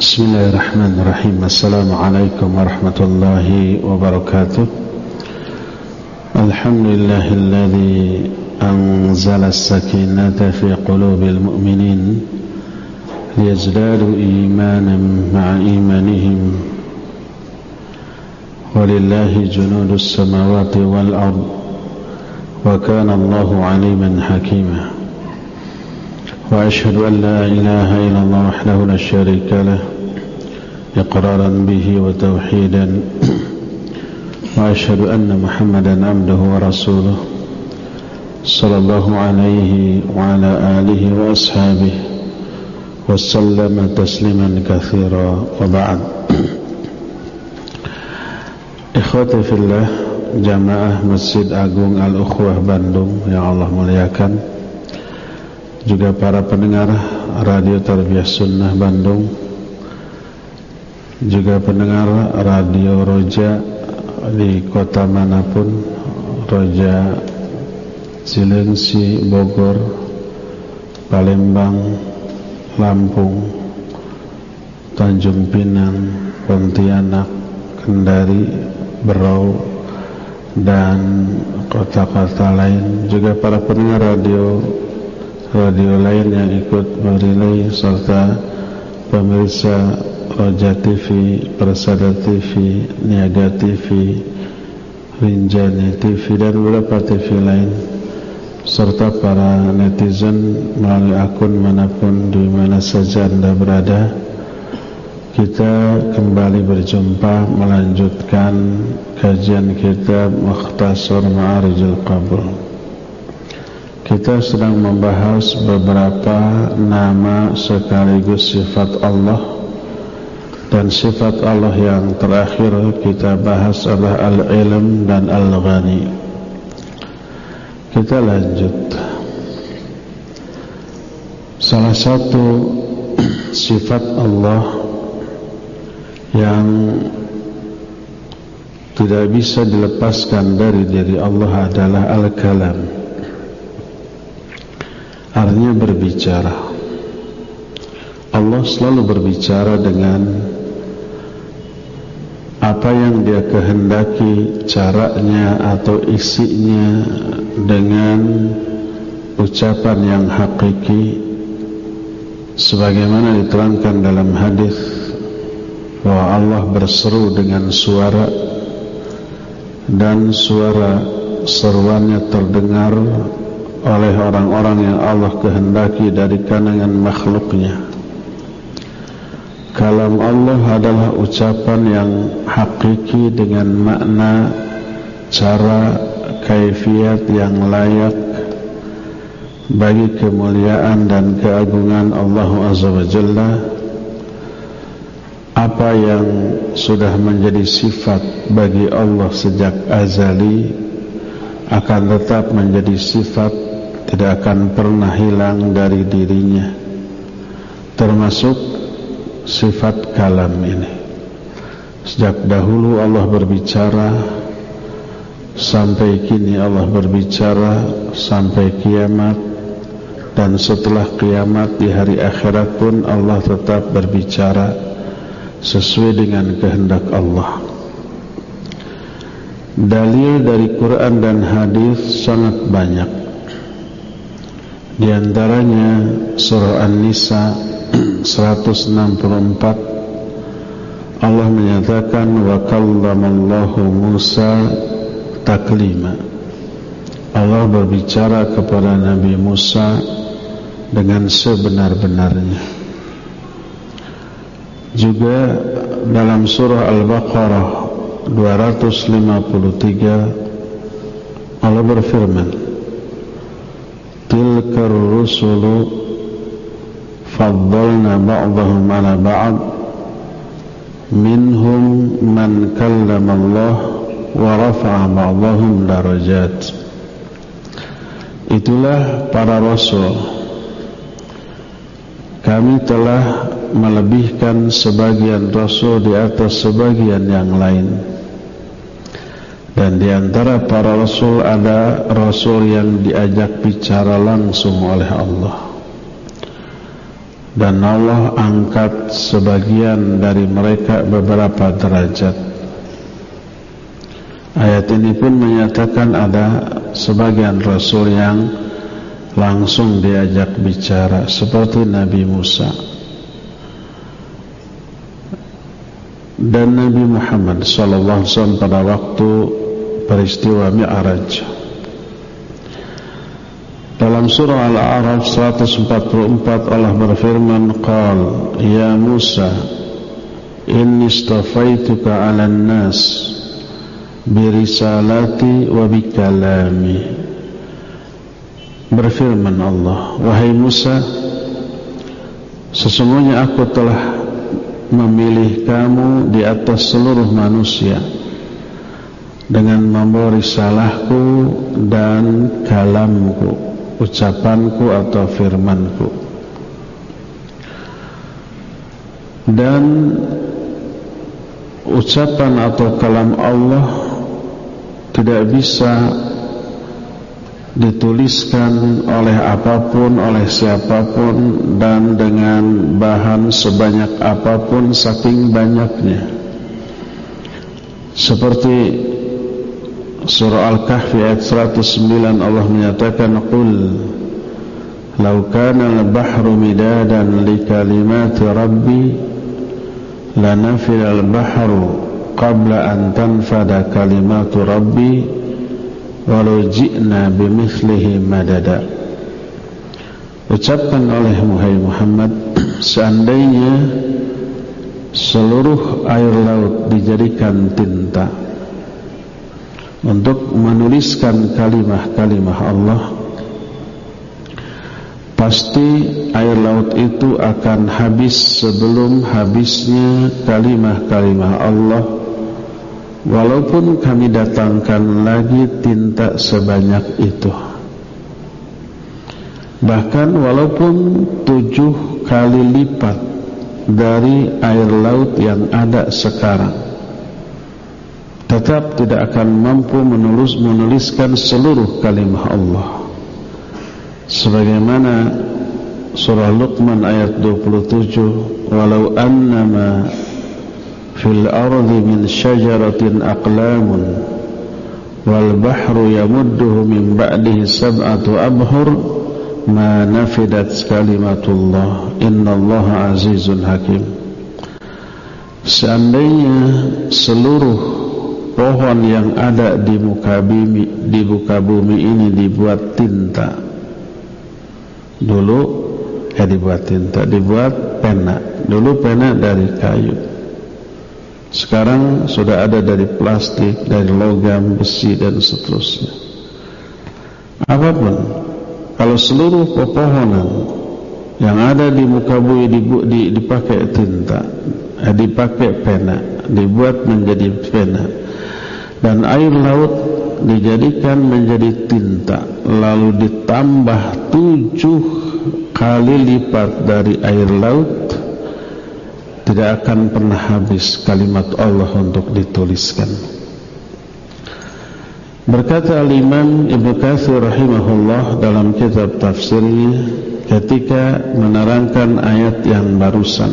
Bismillahirrahmanirrahim. Assalamualaikum warahmatullahi wabarakatuh. Alhamdulillahilladzi anzala as-sakinata fi qulubil mu'minin liyazdadu imanan ma'a imanihim. Walillahi junudus samawati wal ard wa kana Allahu 'aliman hakima. Wa ashhadu an la ilaha illallah wahdahu la syarika lah إقرارا به وتوحيدا وأشهد أن محمدا عبده ورسوله صلى الله عليه وعلى آله وأصحابه وسلم تسليما كثيرا وبعد. Ikhwati fillah, jamaah Masjid Agung Al-Ukhwah Bandung yang Allah muliakan, juga para pendengar Radio Tarbiyah Sunnah Bandung, juga pendengar Radio Roja di kota manapun, Roja Cilengsi, Bogor, Palembang, Lampung, Tanjung Pinang, Pontianak, Kendari, Berau, dan kota-kota lain, juga para pendengar radio lain yang ikut merilai, serta pemirsa Roja TV, Persada TV, Niaga TV, Rinjani TV, dan beberapa TV lain, serta para netizen melalui akun manapun di mana saja Anda berada. Kita kembali berjumpa melanjutkan kajian kitab Mukhtasar Ma'arijul Qabul. Kita sedang membahas beberapa nama sekaligus sifat Allah, dan sifat Allah yang terakhir kita bahas adalah Al-Ilm dan Al-Ghani. Kita lanjut. Salah satu sifat Allah yang tidak bisa dilepaskan dari diri Allah adalah Al-Kalam. Artinya berbicara. Allah selalu berbicara dengan apa yang dia kehendaki, caranya atau isinya, dengan ucapan yang hakiki, sebagaimana diterangkan dalam hadis bahwa Allah berseru dengan suara, dan suara seruannya terdengar oleh orang-orang yang Allah kehendaki dari kalangan makhluknya. Kalam Allah adalah ucapan yang hakiki dengan makna, cara, kaifiat yang layak bagi kemuliaan dan keagungan Allah Azza wa Jalla. Apa yang sudah menjadi sifat bagi Allah sejak azali akan tetap menjadi sifat, tidak akan pernah hilang dari dirinya, termasuk sifat kalam ini. Sejak dahulu Allah berbicara, sampai kini Allah berbicara, sampai kiamat, dan setelah kiamat di hari akhirat pun Allah tetap berbicara sesuai dengan kehendak Allah. Dalil dari Quran dan hadis sangat banyak. Di antaranya surah An-Nisa 164, Allah menyatakan wa kallamallahu Musa taklima. Allah berbicara kepada Nabi Musa dengan sebenar-benarnya. Juga dalam surah Al-Baqarah 253 Allah berfirman, tilkar rusulu faddalna ba'dahum ala ba'd minhum man kallama Allah wa rafa'a ba'dahum darajat. Itulah para rasul, kami telah melebihkan sebagian rasul di atas sebagian yang lain, dan di antara para rasul ada rasul yang diajak bicara langsung oleh Allah. dan Allah angkat sebagian dari mereka beberapa derajat. Ayat ini pun menyatakan ada sebagian Rasul yang langsung diajak bicara seperti Nabi Musa dan Nabi Muhammad SAW pada waktu peristiwa Mi'raj. Dalam surah Al-A'raf 144 Allah berfirman, Qal ya Musa inni istafaituka 'alan nas birisalati wa bikalami. Berfirman Allah, wahai Musa, sesungguhnya aku telah memilih kamu di atas seluruh manusia dengan membawa risalahku dan kalamku, ucapanku atau firmanku. Dan ucapan atau kalam Allah tidak bisa dituliskan oleh apapun, oleh siapapun, dan dengan bahan sebanyak apapun, saking banyaknya. Seperti surah Al-Kahfi ayat 109 Allah menyatakan, Qul law kana al-bahru midadan li kalimati rabbi lanafila al-bahru qabla an tanfada kalimatu rabbi walau ji'na bimithlihi madada. Ucapkan oleh Muhammad, seandainya seluruh air laut dijadikan tinta untuk menuliskan kalimah-kalimah Allah, pasti air laut itu akan habis sebelum habisnya kalimah-kalimah Allah, walaupun kami datangkan lagi tinta sebanyak itu. Bahkan walaupun 7 kali lipat dari air laut yang ada sekarang, tetap tidak akan mampu menuliskan seluruh kalimah Allah. Sebagaimana surah Luqman ayat 27, walau annama fil ardi min syajaratin aqlamun wal bahru yamudduhu min ba'dihi sab'atu abhur ma nafidat kalimatullah innallaha azizun hakim. Seandainya seluruh pohon yang ada di muka bumi ini dibuat tinta, dulu dibuat tinta, dibuat pena. Dulu pena dari kayu, sekarang sudah ada dari plastik, dari logam, besi, dan seterusnya. Apapun, kalau seluruh pepohonan yang ada di muka bumi dipakai tinta, dipakai pena, dibuat menjadi pena, dan air laut dijadikan menjadi tinta, lalu ditambah 7 kali lipat dari air laut, tidak akan pernah habis kalimat Allah untuk dituliskan. Berkata Al-Imam Ibnu Katsir rahimahullah dalam kitab tafsirnya ketika menerangkan ayat yang barusan,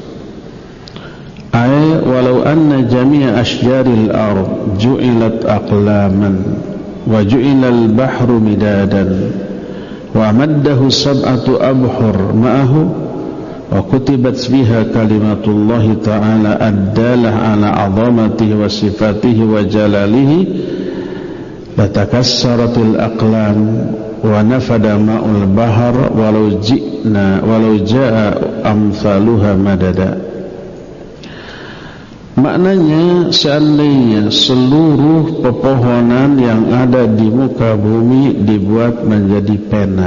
walau anna jami'a ashjaril ard ju'ilat aqlaman wa ju'ilal bahru midadan wa amaddahu sab'atu abhur ma'ahu wa kutibat fiha kalimatullahi ta'ala ad-dalah ala 'azamatihi wa sifatihi wa jalalihi latakassaratil aqlam wa nafada ma'ul bahr walau ja'a amsaluha madada. Maknanya, seandainya seluruh pepohonan yang ada di muka bumi dibuat menjadi pena,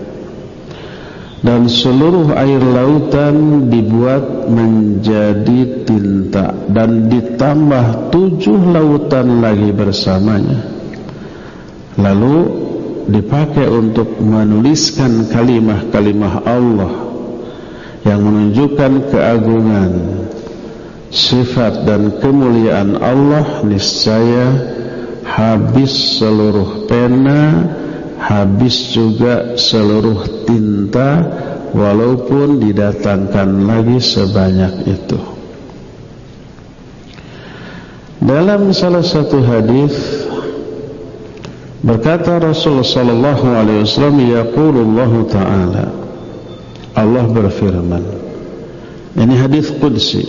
dan seluruh air lautan dibuat menjadi tinta, dan ditambah 7 lautan lagi bersamanya, lalu dipakai untuk menuliskan kalimah-kalimah Allah yang menunjukkan keagungan, sifat dan kemuliaan Allah, niscaya habis seluruh pena, habis juga seluruh tinta, walaupun didatangkan lagi sebanyak itu. Dalam salah satu hadis berkata Rasulullah sallallahu alaihi wasallam, yaqulullahu ta'ala, Allah berfirman, ini hadis qudsi,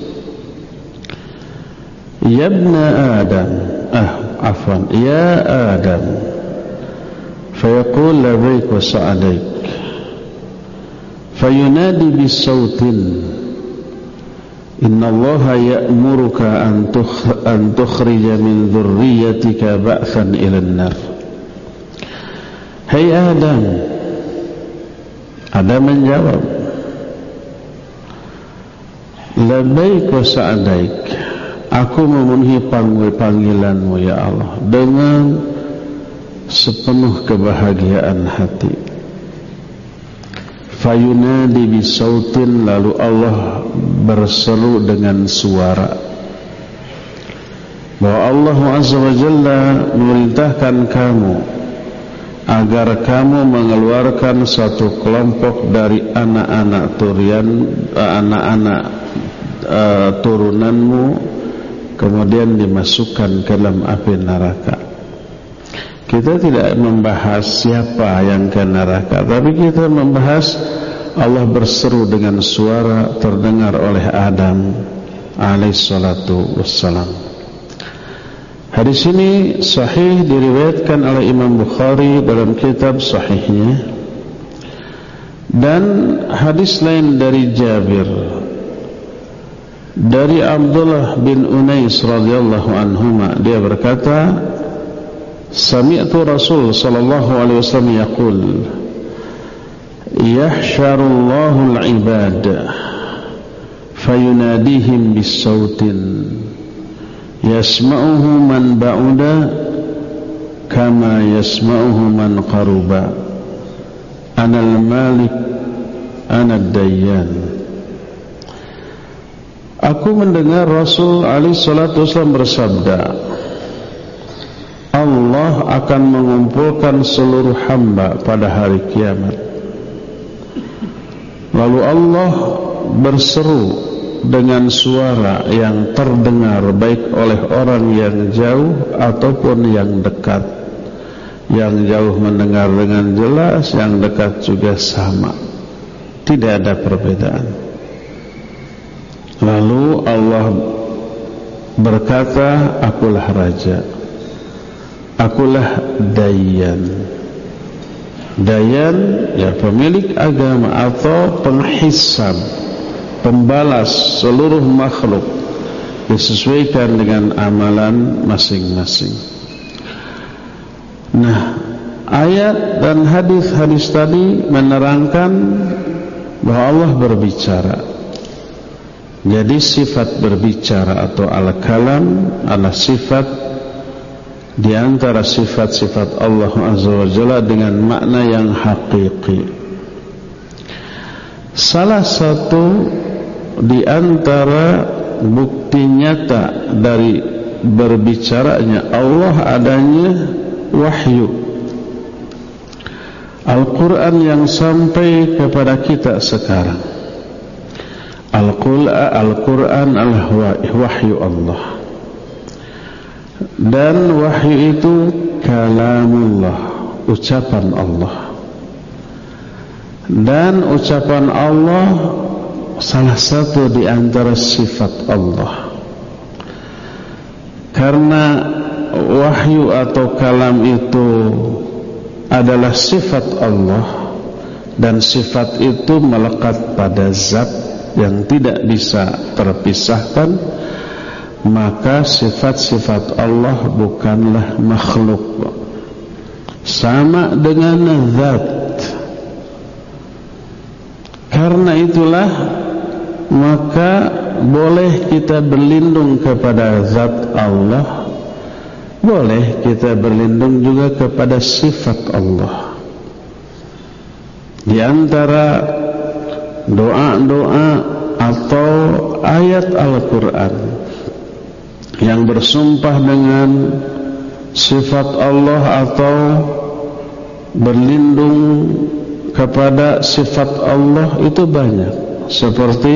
ya ibna Adam, ya Adam, fayaqul labbaik wa sa'daik, fayunadi bisautin, inna allaha ya'muruka an tukhrija min dhurriyyatika ba'than ilan nar. Hai Adam. Adam menjawab, labbaik wa sa'daik, aku memenuhi panggilanmu ya Allah dengan sepenuh kebahagiaan hati. Fayunadi bisautin, lalu Allah berseru dengan suara, bahwa Allah Azza wa Jalla memerintahkan kamu agar kamu mengeluarkan satu kelompok dari anak-anak turunanmu, kemudian dimasukkan ke dalam api neraka. Kita tidak membahas siapa yang ke neraka, tapi kita membahas Allah berseru dengan suara terdengar oleh Adam alaihissalatu wassalam. Hadis ini sahih, diriwayatkan oleh Imam Bukhari dalam kitab sahihnya. Dan hadis lain dari Jabir, dari Abdullah bin Unais radhiyallahu anhuma, dia berkata, sami'tu Rasul sallallahu alaihi wasallam yaqul, yahsyarullahu al-ibad fayunadihim bisautin yasma'uhu man ba'uda kama yasma'uhu man qaruba, anal malik anad dayyan. Aku mendengar Rasul alaihi salatu wasallam bersabda, Allah akan mengumpulkan seluruh hamba pada hari kiamat. Lalu Allah berseru dengan suara yang terdengar baik oleh orang yang jauh ataupun yang dekat. Yang jauh mendengar dengan jelas, yang dekat juga sama. Tidak ada perbedaan. Lalu Allah berkata, akulah raja, akulah dayyan. Dayyan ya pemilik agama atau penghisab, pembalas seluruh makhluk disesuaikan dengan amalan masing-masing. Nah, ayat dan hadis-hadis tadi menerangkan bahwa Allah berbicara. Jadi sifat berbicara atau al-kalam adalah sifat di antara sifat-sifat Allah Azza wa Jalla dengan makna yang hakiki. Salah satu di antara bukti nyata dari berbicaranya Allah adanya wahyu. Al-Quran yang sampai kepada kita sekarang. Al-Quran adalah wahyu Allah. Dan wahyu itu kalamullah, ucapan Allah. Dan ucapan Allah salah satu di antara sifat Allah. Karena wahyu atau kalam itu adalah sifat Allah, dan sifat itu melekat pada zat yang tidak bisa terpisahkan, maka sifat-sifat Allah bukanlah makhluk, sama dengan zat. Karena itulah maka boleh kita berlindung kepada zat Allah, boleh kita berlindung juga kepada sifat Allah. Di antara doa-doa atau ayat Al-Quran yang bersumpah dengan sifat Allah atau berlindung kepada sifat Allah itu banyak, seperti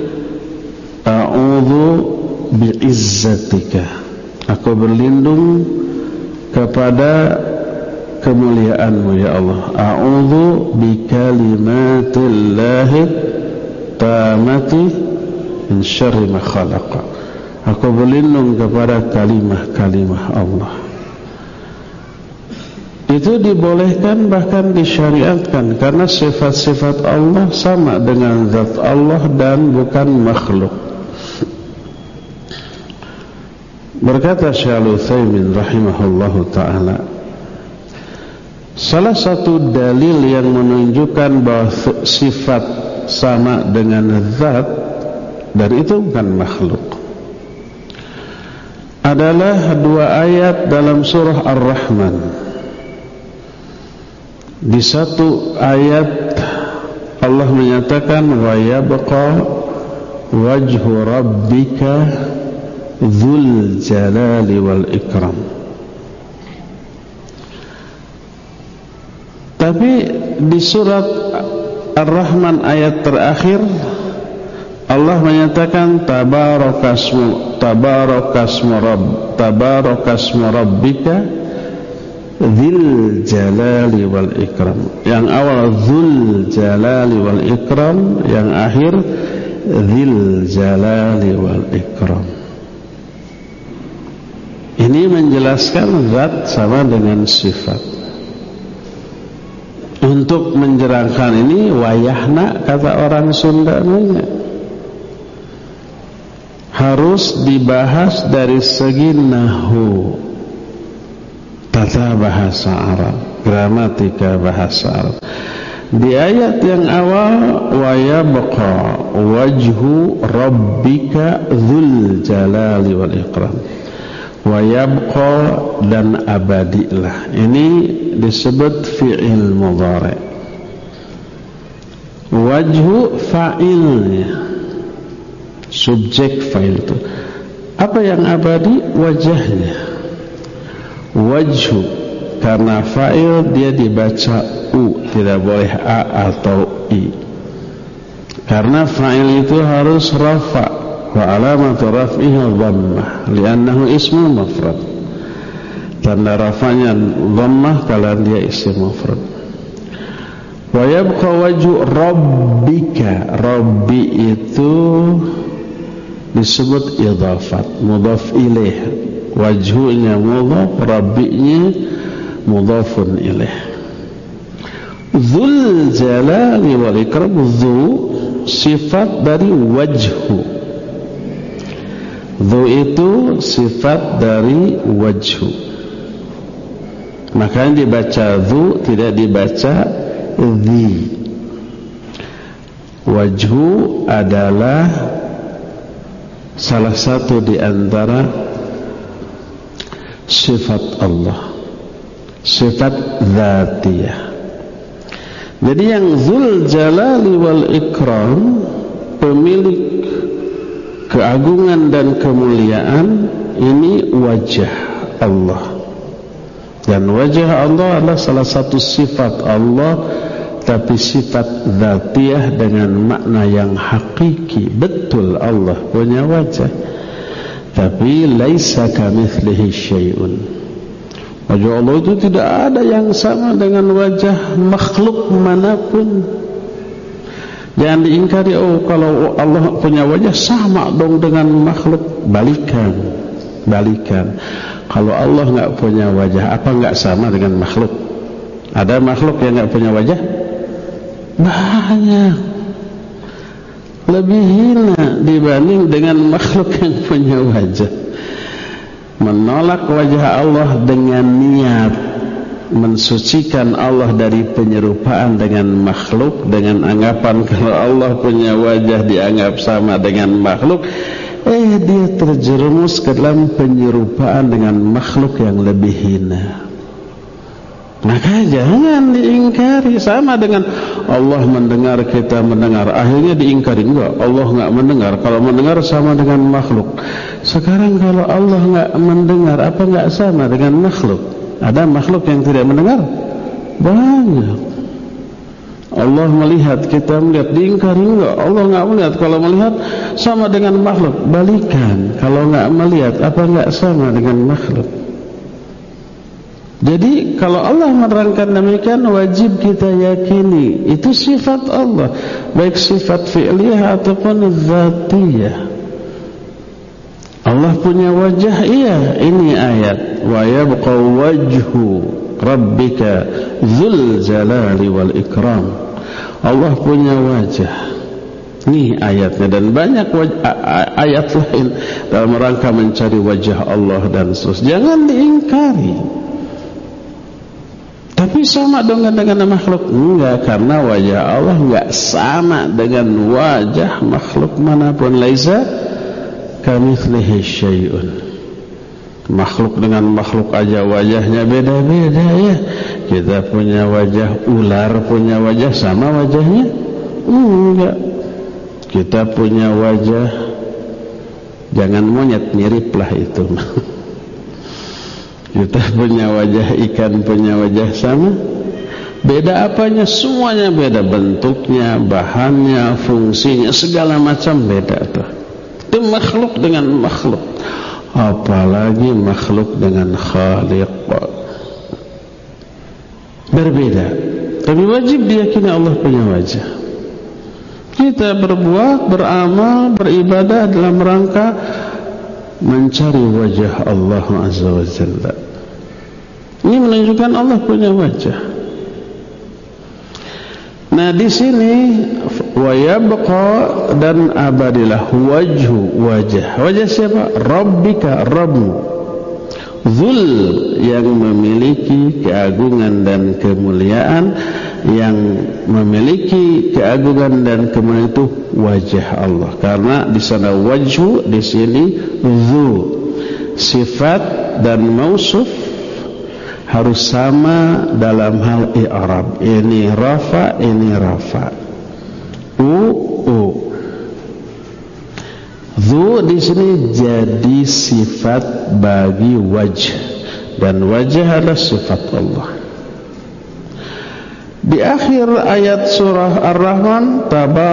a'udzu bi'izzatika, aku berlindung kepada kemuliaanmu ya Allah. A'udzu bikalimatillahi tamati min syarri ma khalaqa, aku berlindung kepada kalimah-kalimah Allah. Itu dibolehkan, bahkan disyariatkan, karena sifat-sifat Allah sama dengan zat Allah dan bukan makhluk. Berkata Syaikhul Utsaimin rahimahullahu ta'ala, salah satu dalil yang menunjukkan bahwa sifat sama dengan zat dan itu bukan makhluk adalah dua ayat dalam surah Ar-Rahman. Di satu ayat Allah menyatakan wa yabqa wajhu rabbika dzul jalali wal ikram. Tapi di surat Ar-Rahman ayat terakhir Allah menyatakan tabarakasmu rabbika dzil jalali wal ikram. Yang awal dzul jalali wal ikram, yang akhir dzil jalali wal ikram. Ini menjelaskan zat sama dengan sifat. Untuk menjerangkan ini wayahna, kata orang Sunda, harus dibahas dari segi nahwu, tata bahasa Arab, gramatika bahasa Arab. Di ayat yang awal wa yabqa wajhu rabbika dzul jalali wal ikram, wa yabqa dan abadilah, ini disebut fi'il mudhari. Wajhu fa'ilnya, subjek fa'il itu. Apa yang abadi? Wajahnya. Wajhu karena fa'il dia dibaca u, tidak boleh a atau i, karena fa'il itu harus rafa, wa alamatu raf'ihi dhammah li'annahu ismu mufrad. Tanda rafanya dhammah kalau dia isim mufrad. Wa yabqa wajhu rabbika, rabbi itu disebut idhafat, mudhaf ilaih. Wajhunya mudhaf, rabbinya mudhafun ilaih. Dzul jalali wal ikram, dzu sifat dari wajhu. Dzu itu sifat dari wajhu. Makanya dibaca dzu, tidak dibaca dzi. Wajhu adalah salah satu di antara sifat Allah, sifat dzatiyah. Jadi yang dzul jalali wal ikram, pemilik keagungan dan kemuliaan, ini wajah Allah. Dan wajah Allah adalah salah satu sifat Allah, tapi sifat dzatiyah dengan makna yang hakiki. Betul Allah punya wajah, tapi laisa kamitslihi syai'un. Wajah Allah itu tidak ada yang sama dengan wajah makhluk manapun. Jangan diingkari, oh kalau Allah punya wajah sama dong dengan makhluk. Balikan. Kalau Allah enggak punya wajah, apa enggak sama dengan makhluk? Ada makhluk yang enggak punya wajah? Banyak. Lebih hina dibanding dengan makhluk yang punya wajah. Menolak wajah Allah dengan niat mensucikan Allah dari penyerupaan dengan makhluk, dengan anggapan kalau Allah punya wajah dianggap sama dengan makhluk, dia terjerumus ke dalam penyerupaan dengan makhluk yang lebih hina. Maka jangan diingkari. Sama dengan Allah mendengar, kita mendengar, akhirnya diingkari. Enggak, Allah enggak mendengar. Kalau mendengar sama dengan makhluk. Sekarang kalau Allah enggak mendengar, apa enggak sama dengan makhluk? Ada makhluk yang tidak mendengar? Banyak. Allah melihat, kita melihat, diingkari enggak? Allah enggak melihat. Kalau melihat sama dengan makhluk, balikan. Kalau enggak melihat, apa enggak sama dengan makhluk? Jadi kalau Allah menerangkan demikian, wajib kita yakini itu sifat Allah, baik sifat fi'liyah ataupun dzatiyah. Allah punya wajah, iya, ini ayat. Wa yabqa wajhu rabbika dzul jalali wal ikram. Allah punya wajah. Ini ayatnya, dan banyak ayat lain dalam rangka mencari wajah Allah dan seterusnya. Jangan diingkari. Tapi sama dengan makhluk? Enggak, karena wajah Allah enggak sama dengan wajah makhluk manapun. Laisa kamitslihi syai'un. Makhluk dengan makhluk aja wajahnya beda-beda ya. Kita punya wajah, ular punya wajah sama wajahnya? Enggak. Kita punya wajah, jangan monyet, miriplah itu. Kita punya wajah, ikan punya wajah sama? Beda apanya? Semuanya beda, bentuknya, bahannya, fungsinya, segala macam beda tuh. Itu makhluk dengan makhluk, apalagi makhluk dengan Khaliq, berbeda. Tapi wajib diyakini Allah punya wajah. Kita berbuat, beramal, beribadah dalam rangka mencari wajah Allah Azza wa Jalla. Ini menunjukkan Allah punya wajah. Nah, di sini wa yabqa, dan abadilah wajhu, wajah. Wajah siapa? Rabbika, Rabbmu. Dzul, yang memiliki keagungan dan kemuliaan, yang memiliki keagungan dan kemuliaan itu wajah Allah. Karena di sana wajhu, di sini dzu. Sifat dan mausuf harus sama dalam hal i'rab. Ini rafa, ini rafa. Dzu di sini jadi sifat bagi wajh, dan wajah adalah sifat Allah. Di akhir ayat surah Ar-Rahman,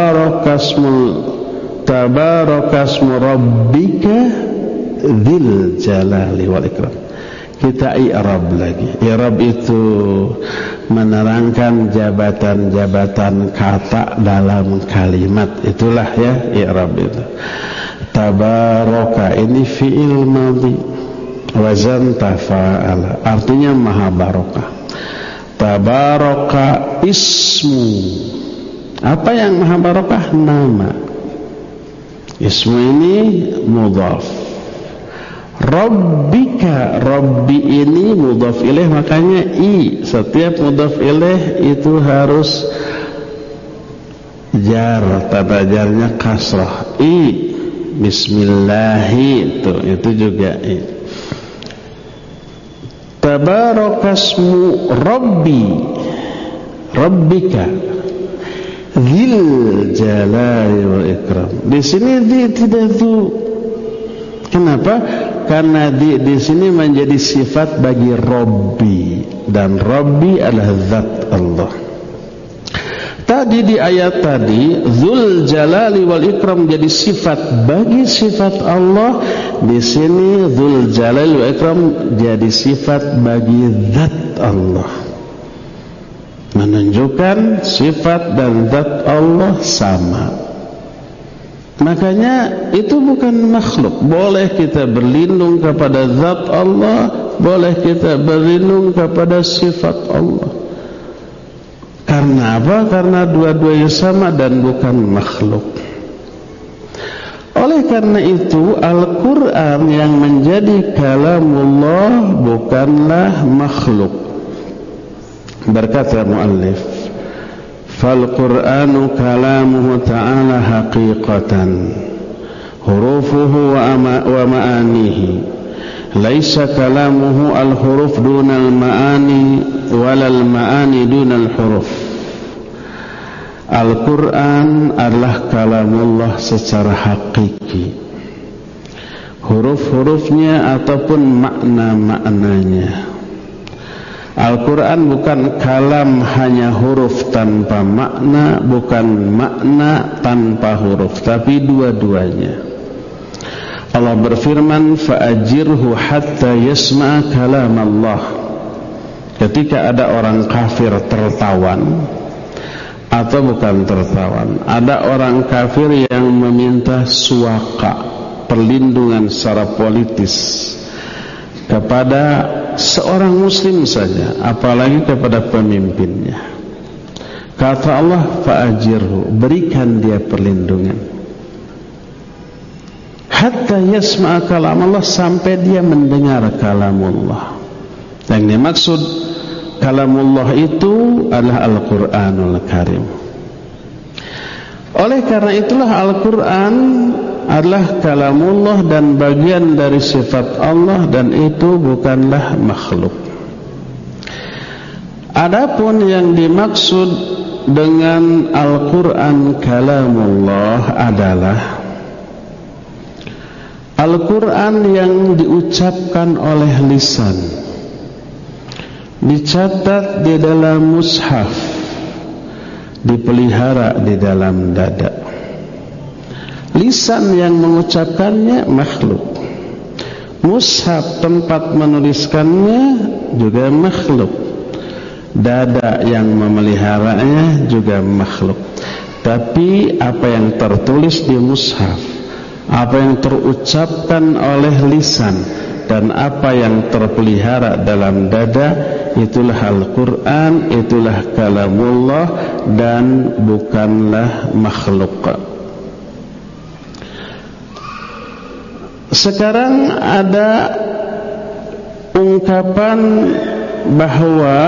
tabarakasmu rabbika dzil jalali wal ikram. Kita i'rab lagi. I'rab itu menerangkan jabatan-jabatan kata dalam kalimat. Itulah ya i'rab itu. Tabaraka ini fi'il madhi, wazan tafa'ala, artinya maha barakah. Tabaraka ismu. Apa yang maha barakah? Nama. Ismu ini mudhaf. Rabbika, Rabbi ini mudhaf ilaih, makanya i. Setiap mudhaf ilaih itu harus jar, tanda jarnya kasrah. I, bismillahi, itu juga i. Tabarakasmu Rabbi, Rabbika dzil jalali wal ikram. Di sini tidak itu. Kenapa? Karena di sini menjadi sifat bagi Rabbi, dan Rabbi adalah zat Allah. Tadi di ayat tadi Dzul Jalali wal Ikram jadi sifat bagi sifat Allah. Di sini Dzul Jalali wal Ikram jadi sifat bagi zat Allah, menunjukkan sifat dan zat Allah sama. Makanya itu bukan makhluk. Boleh kita berlindung kepada zat Allah, boleh kita berlindung kepada sifat Allah. Karena apa? Karena dua-duanya sama dan bukan makhluk. Oleh karena itu Al-Quran yang menjadi kalamullah bukanlah makhluk. Berkata muallif, fal-Qur'anu kalamuhu ta'ala haqiqatan, hurufuhu wa ma'anihi. Laisa kalamuhu al-huruf dunal ma'ani walal ma'ani dunal huruf. Al-Quran adalah kalamullah secara hakiki, huruf-hurufnya ataupun makna-maknanya. Al-Quran bukan kalam hanya huruf tanpa makna, bukan makna tanpa huruf, tapi dua-duanya. Allah berfirman, fa'ajirhu hatta yasma'a kalam Allah. Ketika ada orang kafir tertawan, atau bukan tertawan, ada orang kafir yang meminta suaka, perlindungan secara politis kepada seorang muslim saja, apalagi kepada pemimpinnya. Kata Allah, fa'ajirhu, berikan dia perlindungan hatta yasma'a kalam Allah, sampai dia mendengar kalamullah. Yang dimaksud kalamullah itu adalah Al-Quranul Karim. Oleh karena itulah Al-Quran adalah kalamullah dan bagian dari sifat Allah, dan itu bukanlah makhluk. Adapun yang dimaksud dengan Al-Quran kalamullah adalah Al-Quran yang diucapkan oleh lisan, dicatat di dalam mushaf, dipelihara di dalam dada. Lisan yang mengucapkannya makhluk, mushaf tempat menuliskannya juga makhluk, dada yang memeliharanya juga makhluk. Tapi apa yang tertulis di mushaf, apa yang terucapkan oleh lisan, dan apa yang terpelihara dalam dada, itulah Al-Quran, itulah kalamullah, dan bukanlah makhluk. Sekarang ada ungkapan bahwa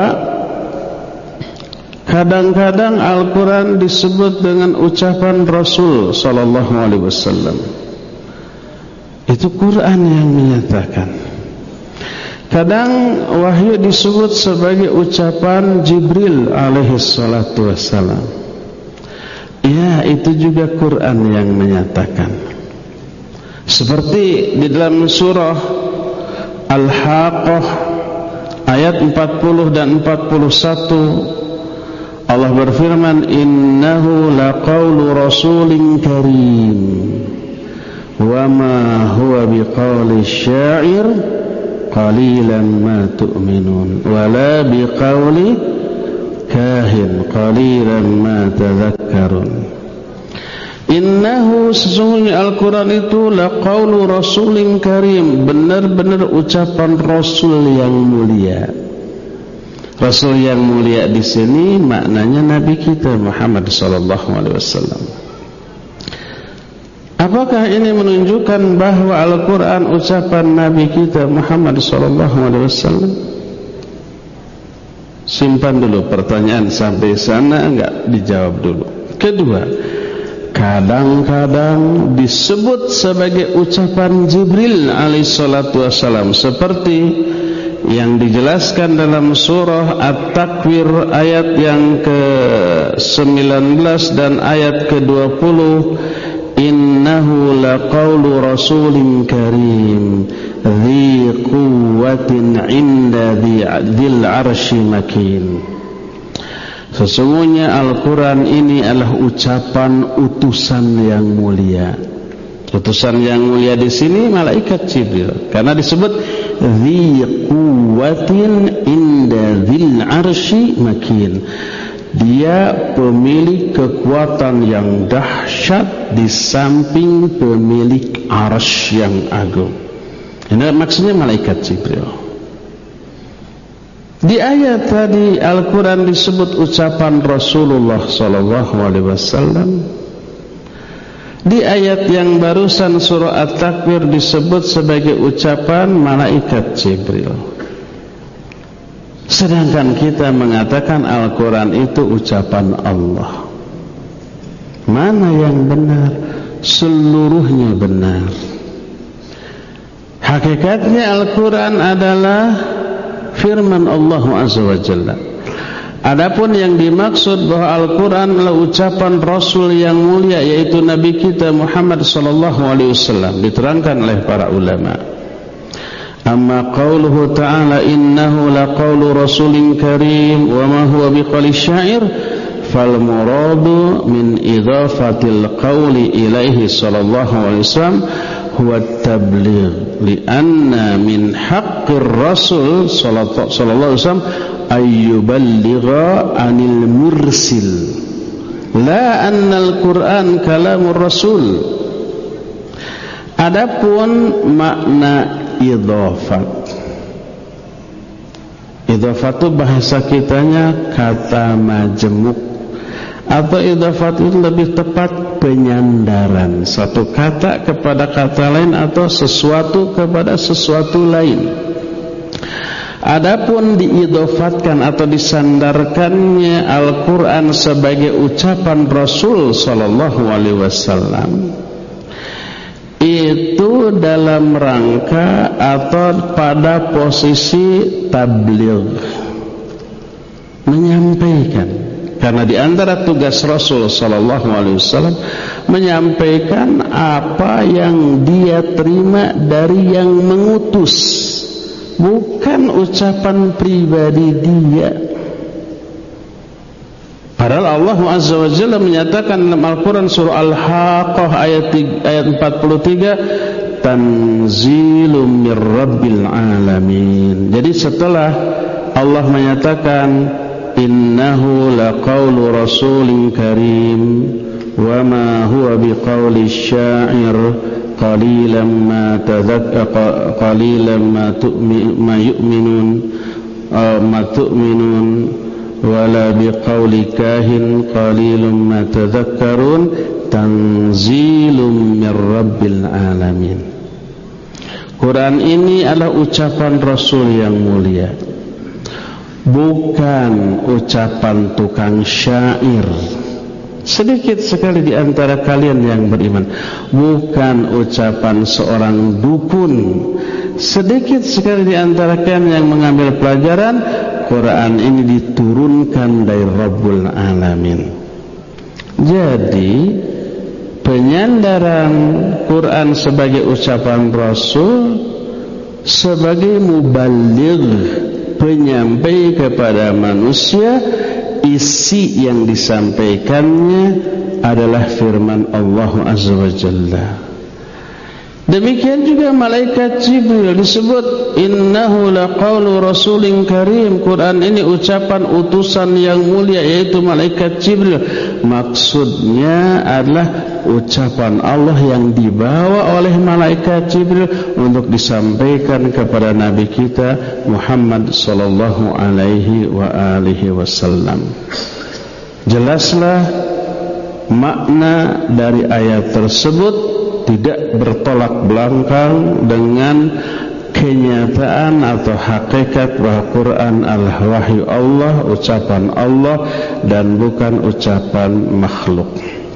kadang-kadang Al-Quran disebut dengan ucapan Rasul Sallallahu Alaihi Wasallam. Itu Quran yang menyatakan. Kadang wahyu disebut sebagai ucapan Jibril alaihi salatu wassalam. Ya, itu juga Quran yang menyatakan. Seperti di dalam surah Al-Haqqah ayat 40 dan 41, Allah berfirman, innahu laqaulu rasulin karim wa ma huwa biqauli syair qalilan ma tu'minun wa la biqauli kahin qalilan ma tadhakkarun. Innahu, sesungguhnya Al-Quran itu laqaulu rasulin karim, benar-benar ucapan Rasul yang mulia. Rasul yang mulia di sini maknanya Nabi kita Muhammad sallallahu alaihi wasallam. Apakah ini menunjukkan bahwa Al-Quran ucapan Nabi kita Muhammad sallallahu alaihi wasallam? Simpan dulu pertanyaan sampai sana, enggak dijawab dulu. Kedua, kadang-kadang disebut sebagai ucapan Jibril alaihissalatu wassalam, seperti yang dijelaskan dalam surah At-Takwir ayat yang ke-19 dan ayat ke-20, innahu laqaulu rasulin karim dhi quwwatin inda dzil arsy makin. Sesungguhnya Al-Quran ini adalah ucapan utusan yang mulia. Utusan yang mulia di sini malaikat Jibril, karena disebut dzi quwwatin inda dzil arsy makin. Dia pemilik kekuatan yang dahsyat di samping pemilik arsy yang agung. Ini maksudnya malaikat Jibril. Di ayat tadi Al-Quran disebut ucapan Rasulullah sallallahu alaihi wasallam. Di ayat yang barusan surah At-Takwir disebut sebagai ucapan malaikat Jibril. Sedangkan kita mengatakan Al-Quran itu ucapan Allah. Mana yang benar? Seluruhnya benar. Hakikatnya Al-Quran adalah firman Allah Azza wa Jalla. Adapun yang dimaksud bahwa Al-Quran adalah ucapan Rasul yang mulia, yaitu Nabi kita Muhammad sallallahu alaihi wasallam, diterangkan oleh para ulama. Amma qauluhu ta'ala innahu laqaulu rasulin karim wa ma huwa biqauli syair fal muradu min idhafatil qawli ilaihi sallallahu alaihi wasallam huwa tabligh lianna min haqqir rasul sallallahu alaihi wasallam ayyuballigha anil mursil la annal Qur'an kalamur rasul. Adapun makna idhafat itu bahasa kitanya kata majemuk, atau idhafat itu lebih tepat penyandaran satu kata kepada kata lain atau sesuatu kepada sesuatu lain. Adapun diidhafatkan atau disandarkannya Al-Quran sebagai ucapan Rasul sallallahu alaihi wasallam, itu dalam rangka atau pada posisi tabligh, menyampaikan. Karena di antara tugas Rasul sallallahu alaihi wasallam menyampaikan apa yang dia terima dari yang mengutus, bukan ucapan pribadi dia. Padahal Allah Azza wa Jalla menyatakan dalam Al-Quran surah Al-Haqqah ayat 43, tanzilum mir rabbil alamin. Jadi setelah Allah menyatakan innahu laqaulu rasulin karim wa ma huwa biqauli syair qalilan ma tu'minun wala biqauli kahin qalilum ma tadhakkarun tanzilum mir rabbil alamin. Quran ini adalah ucapan Rasul yang mulia, bukan ucapan tukang syair. Sedikit sekali di antara kalian yang beriman. Bukan ucapan seorang dukun. Sedikit sekali di antara kalian yang mengambil pelajaran. Quran ini diturunkan dari Rabbul Alamin. Jadi penyandaran Quran sebagai ucapan Rasul, sebagai muballigh, penyampai kepada manusia, isi yang disampaikannya adalah firman Allah Azza wa Jalla. Demikian juga malaikat Jibril disebut innahu laqaulu rasulin karim. Quran ini ucapan utusan yang mulia, yaitu malaikat Jibril. Maksudnya adalah ucapan Allah yang dibawa oleh malaikat Jibril untuk disampaikan kepada Nabi kita Muhammad sallallahu alaihi wa alihi wasallam. Jelaslah makna dari ayat tersebut tidak bertolak belakang dengan kenyataan atau hakikat bahwa Quran adalah wahyu Allah, ucapan Allah, dan bukan ucapan makhluk.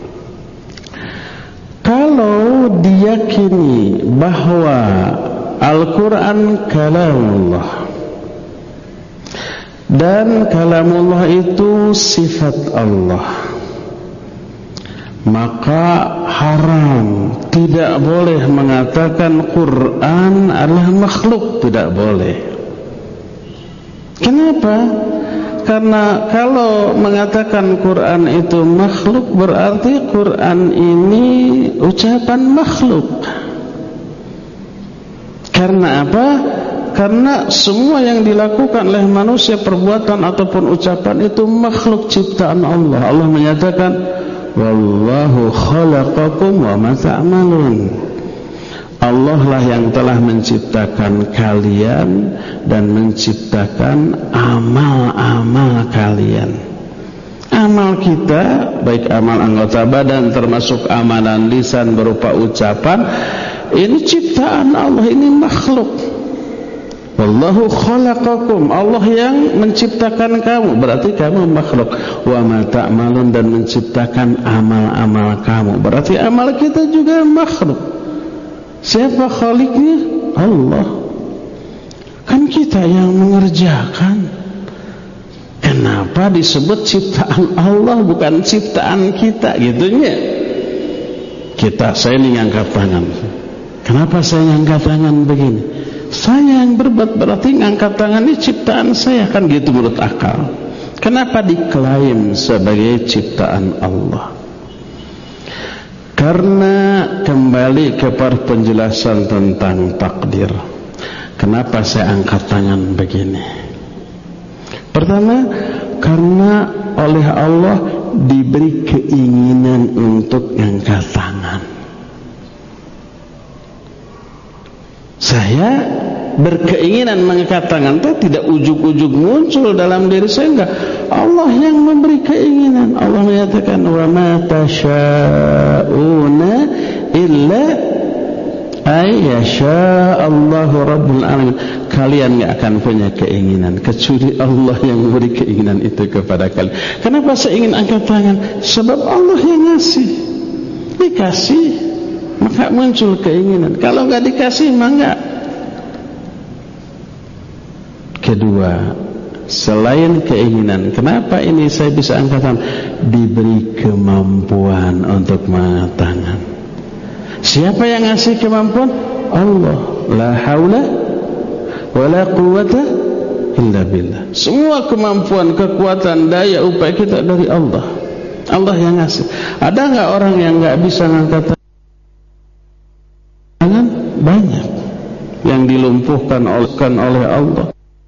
Kalau diyakini bahwa Al-Quran kalamullah dan kalamullah itu sifat Allah, maka haram, tidak boleh mengatakan Quran adalah makhluk, tidak boleh. Kenapa? Karena kalau mengatakan Quran itu makhluk, berarti Quran ini ucapan makhluk. Karena apa? Karena semua yang dilakukan oleh manusia, perbuatan ataupun ucapan itu makhluk ciptaan Allah. Allah menyatakan wallahu khalaqakum wa ma ta'malun. Allah lah yang telah menciptakan kalian dan menciptakan amal-amal kalian. Amal kita, baik amal anggota badan termasuk amalan lisan berupa ucapan, ini ciptaan Allah, ini makhluk. Wallahu khalaqakum, Allah yang menciptakan kamu, berarti kamu makhluk. Wa ma ta'malun, dan menciptakan amal-amal kamu, berarti amal kita juga makhluk. Siapa khaliqnya? Allah. Kan kita yang mengerjakan. Kenapa disebut ciptaan Allah bukan ciptaan kita, gitunya? Saya ini ngangkat tangan. Kenapa saya ngangkat tangan begini? Saya yang berbuat, berarti ngangkat tangan ini ciptaan saya, kan gitu menurut akal. Kenapa diklaim sebagai ciptaan Allah? Karena kembali kepada penjelasan tentang takdir. Kenapa saya angkat tangan begini? Pertama, karena oleh Allah diberi keinginan untuk angkat tangan. Saya berkeinginan mengangkat tangan itu tidak ujug-ujug muncul dalam diri saya, enggak. Allah yang memberi keinginan. Allah menyatakan wa ma tasyauna illa ayyasha Allahu rabbul alamin. Kalian enggak akan punya keinginan kecuali Allah yang memberi keinginan itu kepada kalian. Kenapa saya ingin angkat tangan? Sebab Allah yang ngasih. Dikasih maka muncul keinginan. Kalau enggak dikasih mah enggak. Kedua, selain keinginan, kenapa ini saya bisa angkat tangan? Diberi kemampuan untuk mengangkat tangan. Siapa yang ngasih kemampuan? Allah. La haula wala quwata illa billah. Semua kemampuan, kekuatan, daya, upaya kita dari Allah. Allah yang ngasih. Ada enggak orang yang enggak bisa mengangkat tangan? Banyak yang dilumpuhkan oleh Allah.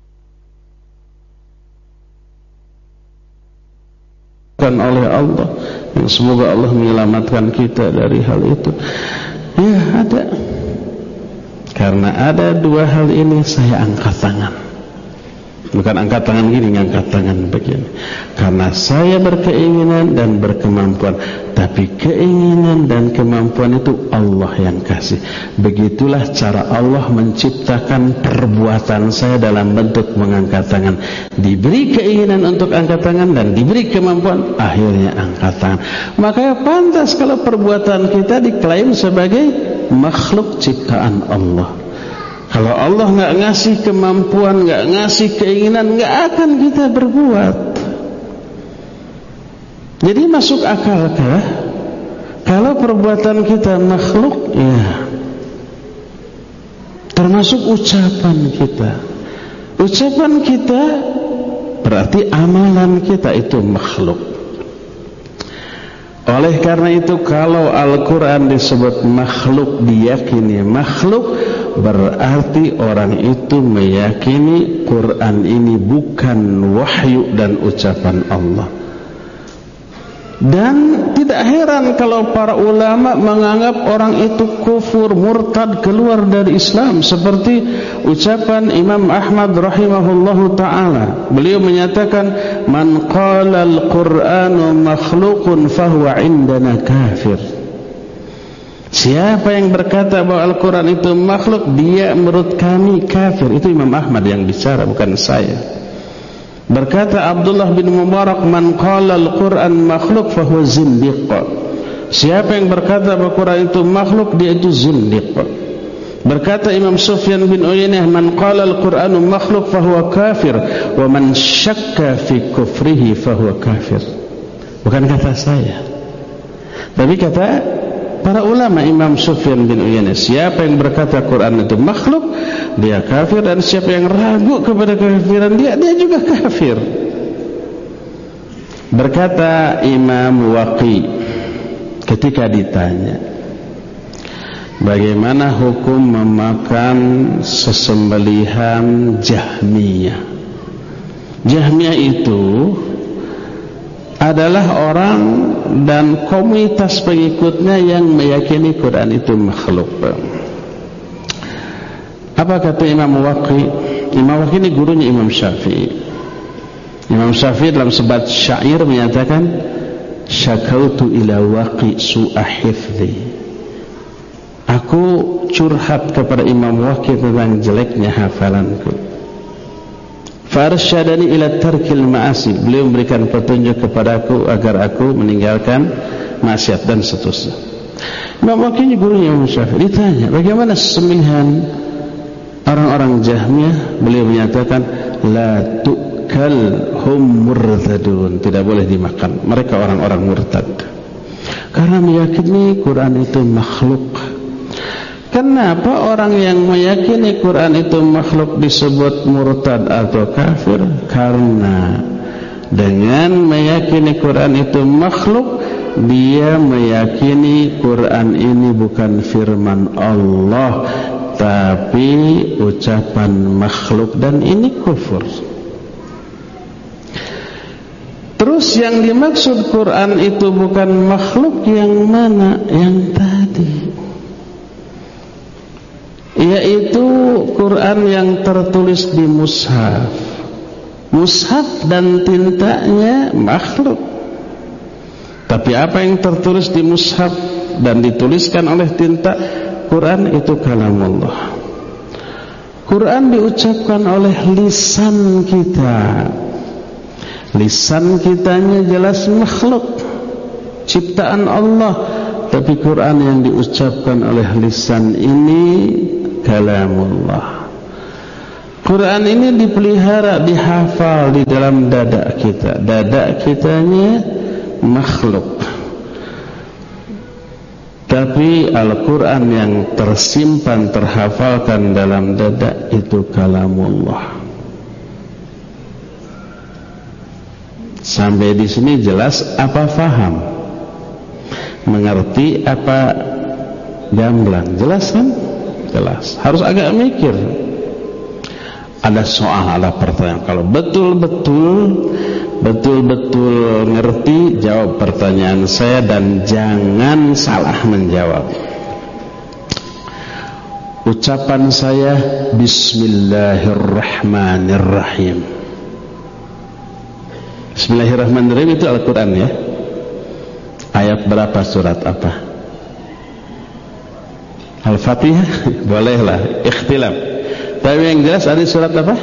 Oleh Allah, yang semoga Allah menyelamatkan kita dari hal itu. Ya, ada. Karena ada dua hal ini saya angkat tangan. Bukan angkat tangan gini, angkat tangan begini. Karena saya berkeinginan dan berkemampuan. Tapi keinginan dan kemampuan itu Allah yang kasih. Begitulah cara Allah menciptakan perbuatan saya dalam bentuk mengangkat tangan. Diberi keinginan untuk angkat tangan dan diberi kemampuan, akhirnya angkat tangan. Makanya pantas kalau perbuatan kita diklaim sebagai makhluk ciptaan Allah. Kalau Allah enggak ngasih kemampuan, enggak ngasih keinginan, enggak akan kita berbuat. Jadi masuk akalkah kalau perbuatan kita makhluk? Ya. Termasuk ucapan kita. Ucapan kita berarti amalan kita itu makhluk. Oleh karena itu kalau Al-Quran disebut makhluk, diyakini makhluk, berarti orang itu meyakini Quran ini bukan wahyu dan ucapan Allah. Dan tidak heran kalau para ulama menganggap orang itu kufur, murtad, keluar dari Islam. Seperti ucapan Imam Ahmad rahimahullahu ta'ala. Beliau menyatakan, man qala al-Qur'anu makhlukun fahuwa indana kafir. Siapa yang berkata bahwa Al-Quran itu makhluk, dia menurut kami kafir. Itu Imam Ahmad yang bicara, bukan saya. Berkata Abdullah bin Mubarak, man qala al-Quran makhluk fahuwa zindiq. Siapa yang berkata bahwa Quran itu makhluk, dia itu zindiq. Berkata Imam Sufyan bin Uyainah, man qala al-Quranu makhluk fahuwa kafir, wa man syakka fi kufrihi fahuwa kafir. Bukan kata saya, tapi kata para ulama. Imam Sufyan bin Uyainah, siapa yang berkata Quran itu makhluk, dia kafir, dan siapa yang ragu kepada kekafiran dia juga kafir. Berkata Imam Waqi ketika ditanya bagaimana hukum memakan sesembelihan Jahmiyah. Jahmiyah itu adalah orang dan komunitas pengikutnya yang meyakini Quran itu makhluk. Apa kata Imam Waqi? Imam Waqi ini gurunya Imam Syafi'i. Imam Syafi'i dalam sebat syair menyatakan, syakautu ila Waqi su'a hifdhi. Aku curhat kepada Imam Waqi tentang jeleknya hafalanku. Farsyadani ila tarkil ma'asi. Beliau memberikan petunjuk kepadaku agar aku meninggalkan maksiat dan seterusnya. Imam Waqi ini gurunya Imam Syafi'i. Ditanya bagaimana sembelihan orang-orang Jahmiyah, beliau menyatakan la tu'kal hum murtadun, tidak boleh dimakan, mereka orang-orang murtad. Karena meyakini Quran itu makhluk. Kenapa orang yang meyakini Quran itu makhluk disebut murtad atau kafir? Karena dengan meyakini Quran itu makhluk, dia meyakini Quran ini bukan firman Allah, tapi ucapan makhluk, dan ini kufur. Terus yang dimaksud Quran itu bukan makhluk yang mana? Yang tadi, yaitu Quran yang tertulis di mushaf. Mushaf dan tintanya makhluk. Tapi apa yang tertulis di mushaf dan dituliskan oleh tinta Quran itu kalamullah. Quran diucapkan oleh lisan kita. Lisan kitanya jelas makhluk, ciptaan Allah. Tapi Quran yang diucapkan oleh lisan ini kalamullah. Quran ini dipelihara, dihafal di dalam dada kita. Dada kitanya makhluk, tapi Al-Quran yang tersimpan, terhafalkan dalam dada itu kalamullah. Sampai di sini jelas apa faham? Mengerti apa gamblang? Jelas kan? Jelas. Harus agak mikir. Ada soal, ada pertanyaan. Kalau betul-betul ngerti, jawab pertanyaan saya dan jangan salah menjawab. Ucapan saya Bismillahirrahmanirrahim. Bismillahirrahmanirrahim itu Al-Quran ya. Ayat berapa, surat apa? Al-Fatihah? Bolehlah, ikhtilaf. Tapi yang jelas ada surat apa?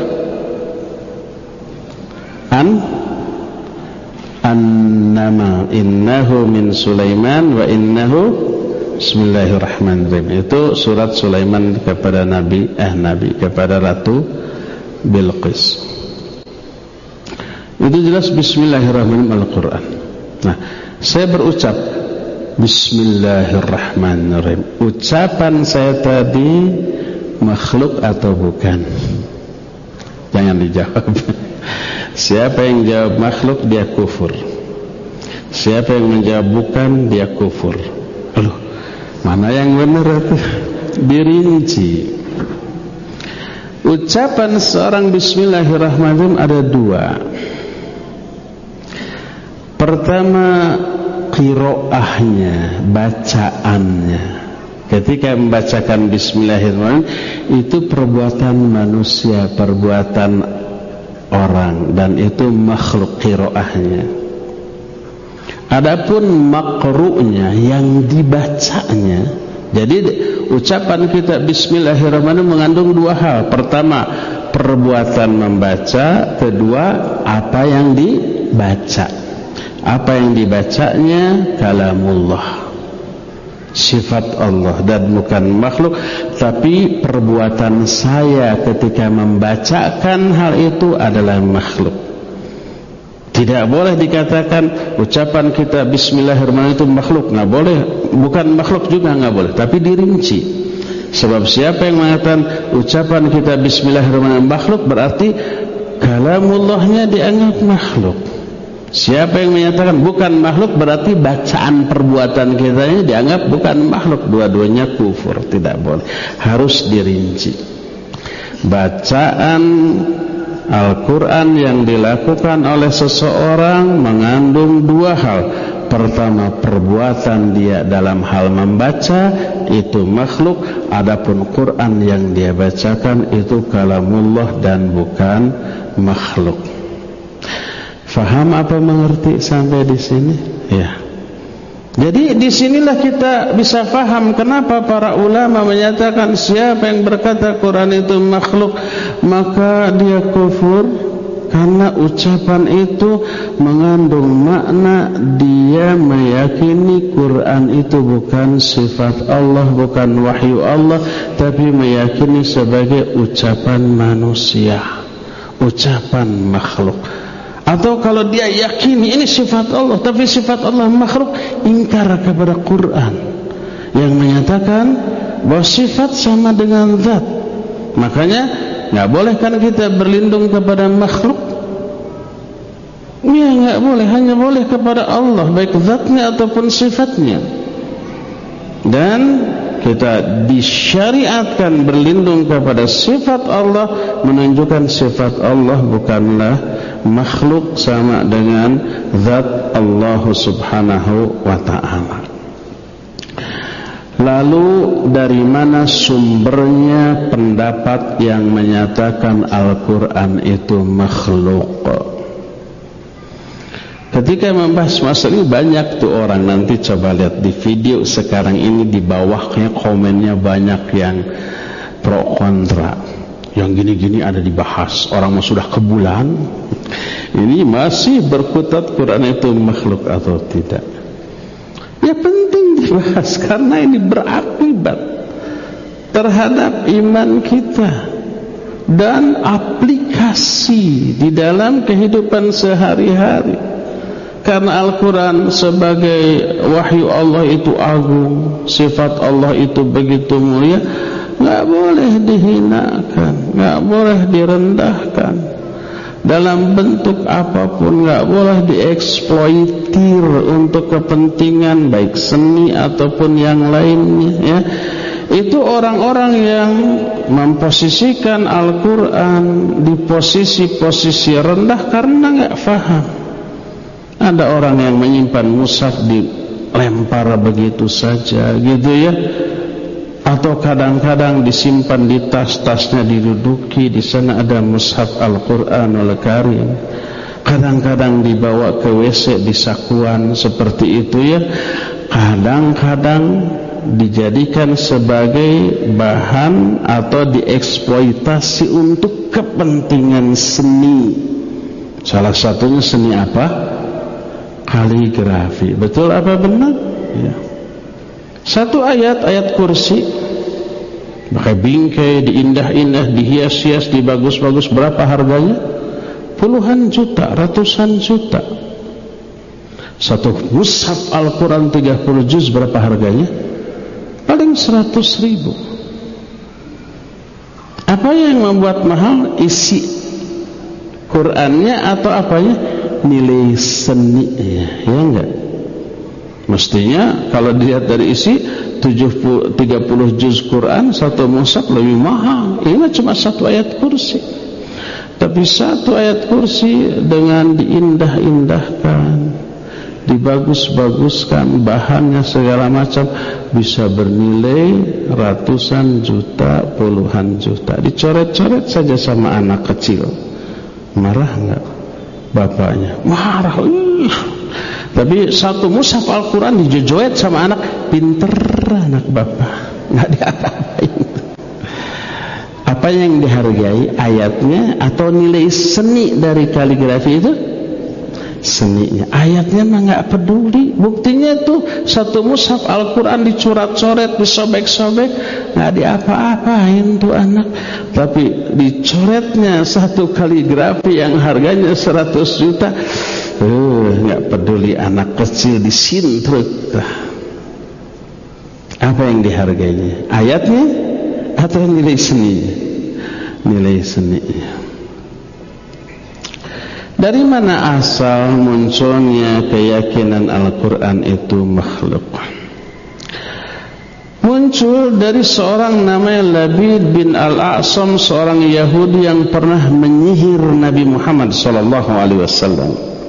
An-Naml. Innahu min Sulaiman wa innahu Bismillahirrahmanirrahim. Itu surat Sulaiman kepada Nabi kepada Ratu Bilqis. Itu jelas Bismillahirrahmanirrahim Al-Quran. Nah, saya berucap Bismillahirrahmanirrahim. Ucapan saya tadi makhluk atau bukan? Jangan dijawab. Siapa yang jawab makhluk, dia kufur. Siapa yang menjawab bukan, dia kufur. Aduh, mana yang benar itu? Dirinci. Ucapan seorang Bismillahirrahmanirrahim ada dua. Pertama, qiraahnya, bacaannya. Ketika membacakan Bismillahirrahmanirrahim, itu perbuatan manusia, perbuatan orang, dan itu makhluk qiraahnya. Adapun maqru'nya, yang dibacanya. Jadi ucapan kita Bismillahirrahmanirrahim mengandung dua hal. Pertama, perbuatan membaca. Kedua, apa yang dibaca. Apa yang dibacanya kalamullah, sifat Allah, dan bukan makhluk. Tapi perbuatan saya ketika membacakan hal itu adalah makhluk. Tidak boleh dikatakan ucapan kita Bismillahirrahmanirrahim itu makhluk, nggak boleh. Bukan makhluk juga nggak boleh, tapi dirinci. Sebab siapa yang mengatakan ucapan kita Bismillahirrahmanirrahim makhluk, berarti kalamullahnya dianggap makhluk. Siapa yang menyatakan bukan makhluk, berarti bacaan perbuatan kita ini dianggap bukan makhluk. Dua-duanya kufur, tidak boleh. Harus dirinci. Bacaan Al-Quran yang dilakukan oleh seseorang mengandung dua hal. Pertama, perbuatan dia dalam hal membaca itu makhluk. Adapun Quran yang dia bacakan itu kalamullah dan bukan makhluk. Faham apa mengerti sampai di sini? Ya. Jadi disinilah kita bisa faham kenapa para ulama menyatakan siapa yang berkata Quran itu makhluk maka dia kufur, karena ucapan itu mengandung makna dia meyakini Quran itu bukan sifat Allah, bukan wahyu Allah, tapi meyakini sebagai ucapan manusia, ucapan makhluk. Atau kalau dia yakini ini sifat Allah, tapi sifat Allah makhluk, ingkar kepada Quran yang menyatakan bahwa sifat sama dengan zat. Makanya nggak boleh kan kita berlindung kepada makhluk. Ya nggak boleh, hanya boleh kepada Allah, baik zatnya ataupun sifatnya. Dan kita disyariatkan berlindung kepada sifat Allah, menunjukkan sifat Allah bukanlah makhluk, sama dengan zat Allah subhanahu wa ta'ala. Lalu dari mana sumbernya pendapat yang menyatakan Al-Quran itu makhluk? Ketika membahas masalah ini banyak tuh orang, nanti coba lihat di video sekarang ini, di bawahnya komennya banyak yang pro kontra. Yang gini-gini ada dibahas, orang sudah ke bulan, ini masih berkutat Quran itu makhluk atau tidak. Ya penting dibahas karena ini berakibat terhadap iman kita dan aplikasi di dalam kehidupan sehari-hari. Karena Al-Quran sebagai wahyu Allah itu agung, sifat Allah itu begitu mulia, nggak boleh dihinakan, nggak boleh direndahkan dalam bentuk apapun, nggak boleh dieksploitir untuk kepentingan baik seni ataupun yang lainnya. Ya. Itu orang-orang yang memposisikan Al-Quran di posisi-posisi rendah karena nggak faham. Ada orang yang menyimpan mushaf dilempar begitu saja gitu ya, atau kadang-kadang disimpan di tas-tasnya, diduduki, di sana ada mushaf Al-Qur'anul Karim. Kadang-kadang dibawa ke WC di sakuan seperti itu ya. Kadang-kadang dijadikan sebagai bahan atau dieksploitasi untuk kepentingan seni. Salah satunya seni apa? Kaligrafi. Betul apa benar? Ya. Satu ayat kursi pakai bingkai, diindah-indah, dihias-hias, dibagus-bagus, berapa harganya? Puluhan juta, ratusan juta. Satu mushaf Al-Quran 30 juz berapa harganya? Paling 100.000. Apa yang membuat mahal? Isi Qurannya atau apanya? Nilai seni ya enggak? Mestinya kalau dilihat dari isi 30 juz Quran, satu mushaf lebih mahal. Ini cuma satu ayat kursi. Tapi satu ayat kursi dengan diindah-indahkan, dibagus-baguskan, bahannya segala macam, bisa bernilai ratusan juta, puluhan juta. Dicoret-coret saja sama anak kecil. Marah enggak? Bapaknya marah. Tapi satu mushaf Al-Quran dijojoet sama anak, pinter anak bapak, nggak diapa-apain. Apa yang dihargai, ayatnya atau nilai seni dari kaligrafi itu? Seninya. Ayatnya mah nggak peduli. Buktinya tuh satu mushaf Al-Quran dicoret-coret, disobek-sobek, nggak diapa-apain tuh anak. Tapi dicoretnya satu kaligrafi yang harganya 100 juta, nggak peduli anak kecil disintruk. Apa yang dihargainya? Ayatnya atau nilai seninya? Nilai seninya. Dari mana asal munculnya keyakinan Al-Quran itu makhluk? Muncul dari seorang namanya Labid bin Al-A'sam, seorang Yahudi yang pernah menyihir Nabi Muhammad SAW.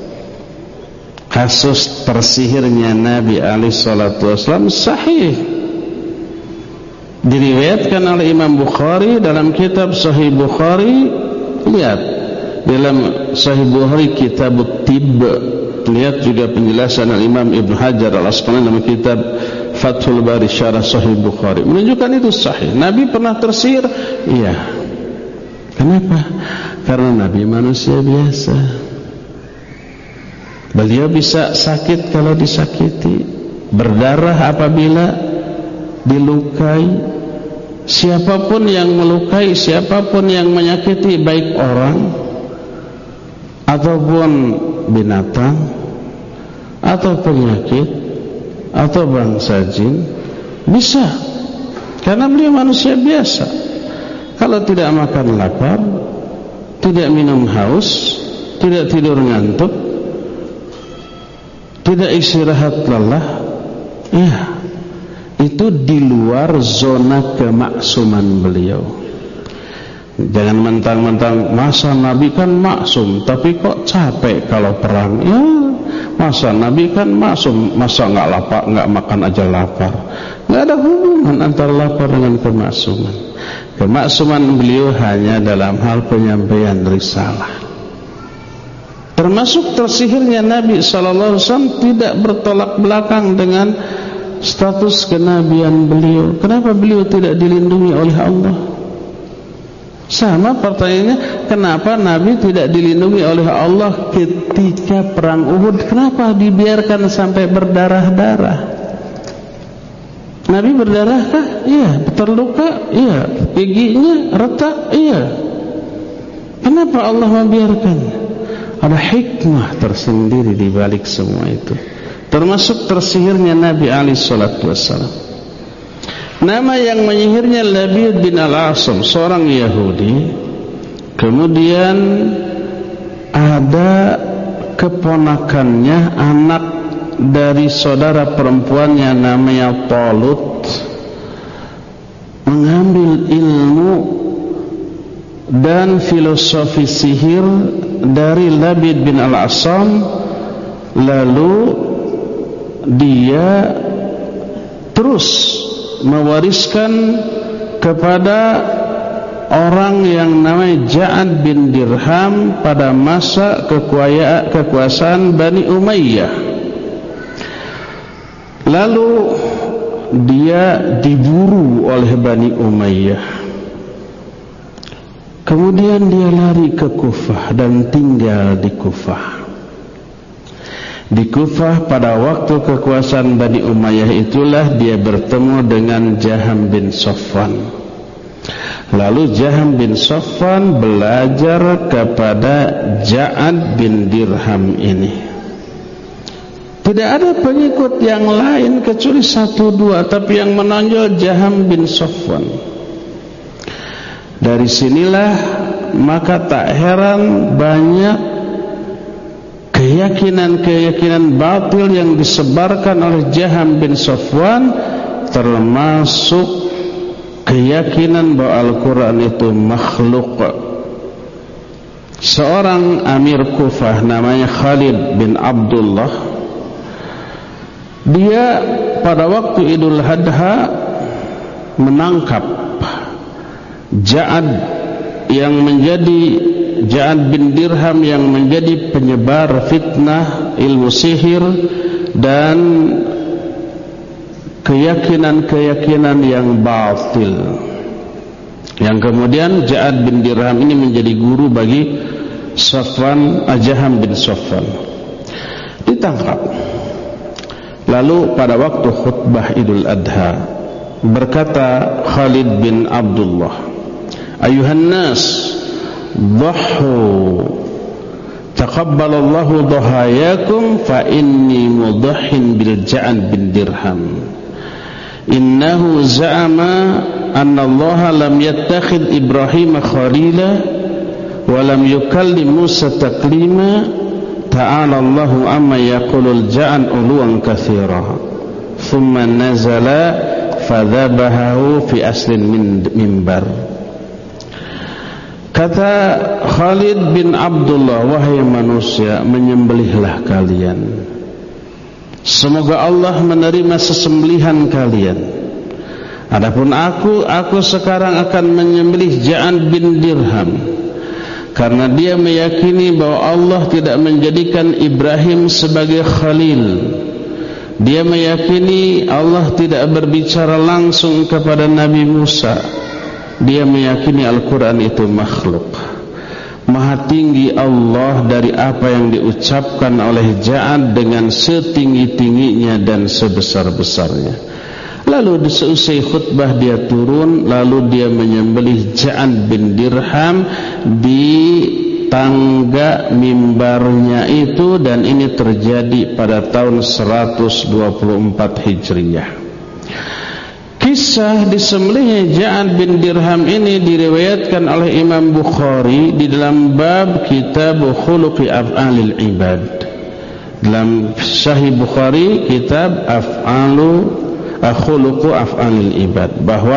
Kasus tersihirnya Nabi SAW sahih, diriwayatkan oleh Imam Bukhari dalam kitab Sahih Bukhari. Lihat dalam Sahih Bukhari kitab Tibb, lihat juga penjelasan Imam Ibn Hajar Al-Asqalani dalam kitab Fathul Bari Syarah Sahih Bukhari, menunjukkan itu sahih. Nabi pernah tersihir? Iya. Kenapa? Karena Nabi manusia biasa. Beliau bisa sakit kalau disakiti, berdarah apabila dilukai. Siapapun yang melukai, siapapun yang menyakiti, baik orang ataupun binatang atau penyakit atau bangsa jin, bisa. Karena beliau manusia biasa. Kalau tidak makan lapar, tidak minum haus, tidak tidur ngantuk, tidak istirahat lelah, ya, itu di luar zona kemaksuman beliau. Jangan mentang-mentang masa Nabi kan maksum, tapi kok capek kalau perang. Ya, masa Nabi kan maksum, masa nggak lapar, nggak makan aja lapar. Nggak ada hubungan antara lapar dengan kemaksuman. Kemaksuman beliau hanya dalam hal penyampaian risalah. Termasuk tersihirnya Nabi SAW tidak bertolak belakang dengan status kenabian beliau. Kenapa beliau tidak dilindungi oleh Allah? Sama pertanyaannya, kenapa Nabi tidak dilindungi oleh Allah ketika perang Uhud? Kenapa dibiarkan sampai berdarah-darah? Nabi berdarahkah? Iya. Terluka? Iya. Giginya retak? Iya. Kenapa Allah membiarkan? Ada hikmah tersendiri di balik semua itu. Termasuk tersihirnya Nabi SAW. Nama yang menyihirnya Labid bin Al-Asam, seorang Yahudi. Kemudian ada keponakannya, anak dari saudara perempuannya namanya Talut, mengambil ilmu dan filosofi sihir dari Labid bin Al-Asam. Lalu dia terus mewariskan kepada orang yang namanya Ja'ad bin Dirham pada masa kekuasaan Bani Umayyah. Lalu dia diburu oleh Bani Umayyah. Kemudian dia lari ke Kufah dan tinggal di Kufah. Di Kufah pada waktu kekuasaan Bani Umayyah itulah dia bertemu dengan Jaham bin Safwan. Lalu Jaham bin Safwan belajar kepada Ja'ad bin Dirham ini. Tidak ada pengikut yang lain kecuali 1-2, tapi yang menonjol Jaham bin Safwan. Dari sinilah maka tak heran banyak keyakinan-keyakinan batil yang disebarkan oleh Jaham bin Safwan, termasuk keyakinan bahwa Al-Quran itu makhluk. Seorang Amir Kufah namanya Khalid bin Abdullah, dia pada waktu Idul Adha menangkap Ja'ad bin Dirham yang menjadi penyebar fitnah, ilmu sihir dan keyakinan-keyakinan yang batil. Yang kemudian Ja'ad bin Dirham ini menjadi guru bagi Jaham bin Safwan. Ditangkap. Lalu pada waktu khutbah Idul Adha berkata Khalid bin Abdullah, "Ayuhan nas, dhahu taqabbalallahu dhahayakum fa inni mudahhin bil Ja'ad bin Dirham. Innahu za'ama anna Allah lam yattakhid Ibrahim khalila wa lam yukallim Musa taklima. Ta'ala Allahu amma yaqulul Ja'ad uluwan katsira. Thumma nazala fadhabahu fi aslin mimbar." Kata Khalid bin Abdullah, "Wahai manusia, menyembelihlah kalian. Semoga Allah menerima sesembelihan kalian. Adapun aku sekarang akan menyembelih Ja'ad bin Dirham, karena dia meyakini bahwa Allah tidak menjadikan Ibrahim sebagai khalil. Dia meyakini Allah tidak berbicara langsung kepada Nabi Musa. Dia meyakini Al-Quran itu makhluk. Maha tinggi Allah dari apa yang diucapkan oleh Ja'ad dengan setinggi-tingginya dan sebesar-besarnya." Lalu seusai khutbah dia turun, lalu dia menyembelih Ja'ad bin Dirham di tangga mimbarnya itu, dan ini terjadi pada tahun 124 Hijriah. Kisah disembelihnya Ja'ad bin Dirham ini diriwayatkan oleh Imam Bukhari di dalam bab kitab khuluqi af'alil ibad. Dalam Sahih Bukhari kitab khuluqu af'alil ibad, bahwa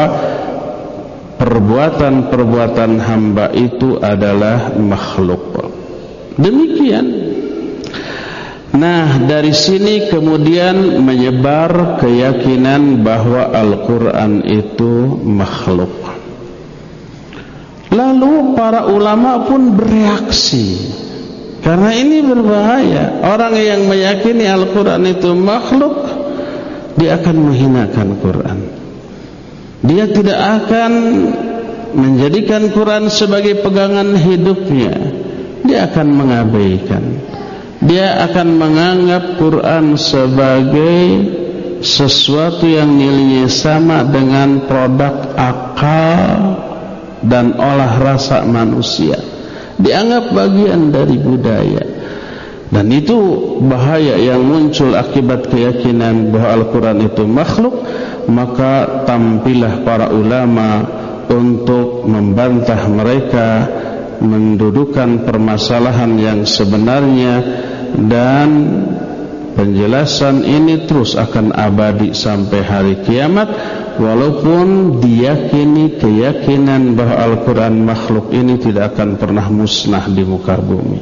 perbuatan-perbuatan hamba itu adalah makhluk. Demikian. Nah, dari sini kemudian menyebar keyakinan bahwa Al-Quran itu makhluk. Lalu para ulama pun bereaksi, karena ini berbahaya. Orang yang meyakini Al-Quran itu makhluk, dia akan menghinakan Quran. Dia tidak akan menjadikan Quran sebagai pegangan hidupnya. Dia akan mengabaikan. Dia akan menganggap Quran sebagai sesuatu yang nilainya sama dengan produk akal dan olah rasa manusia. Dianggap bagian dari budaya. Dan itu bahaya yang muncul akibat keyakinan bahwa Al-Quran itu makhluk. Maka tampillah para ulama untuk membantah mereka, mendudukan permasalahan yang sebenarnya, dan penjelasan ini terus akan abadi sampai hari kiamat, walaupun diyakini keyakinan bahwa Al-Quran makhluk ini tidak akan pernah musnah di muka bumi.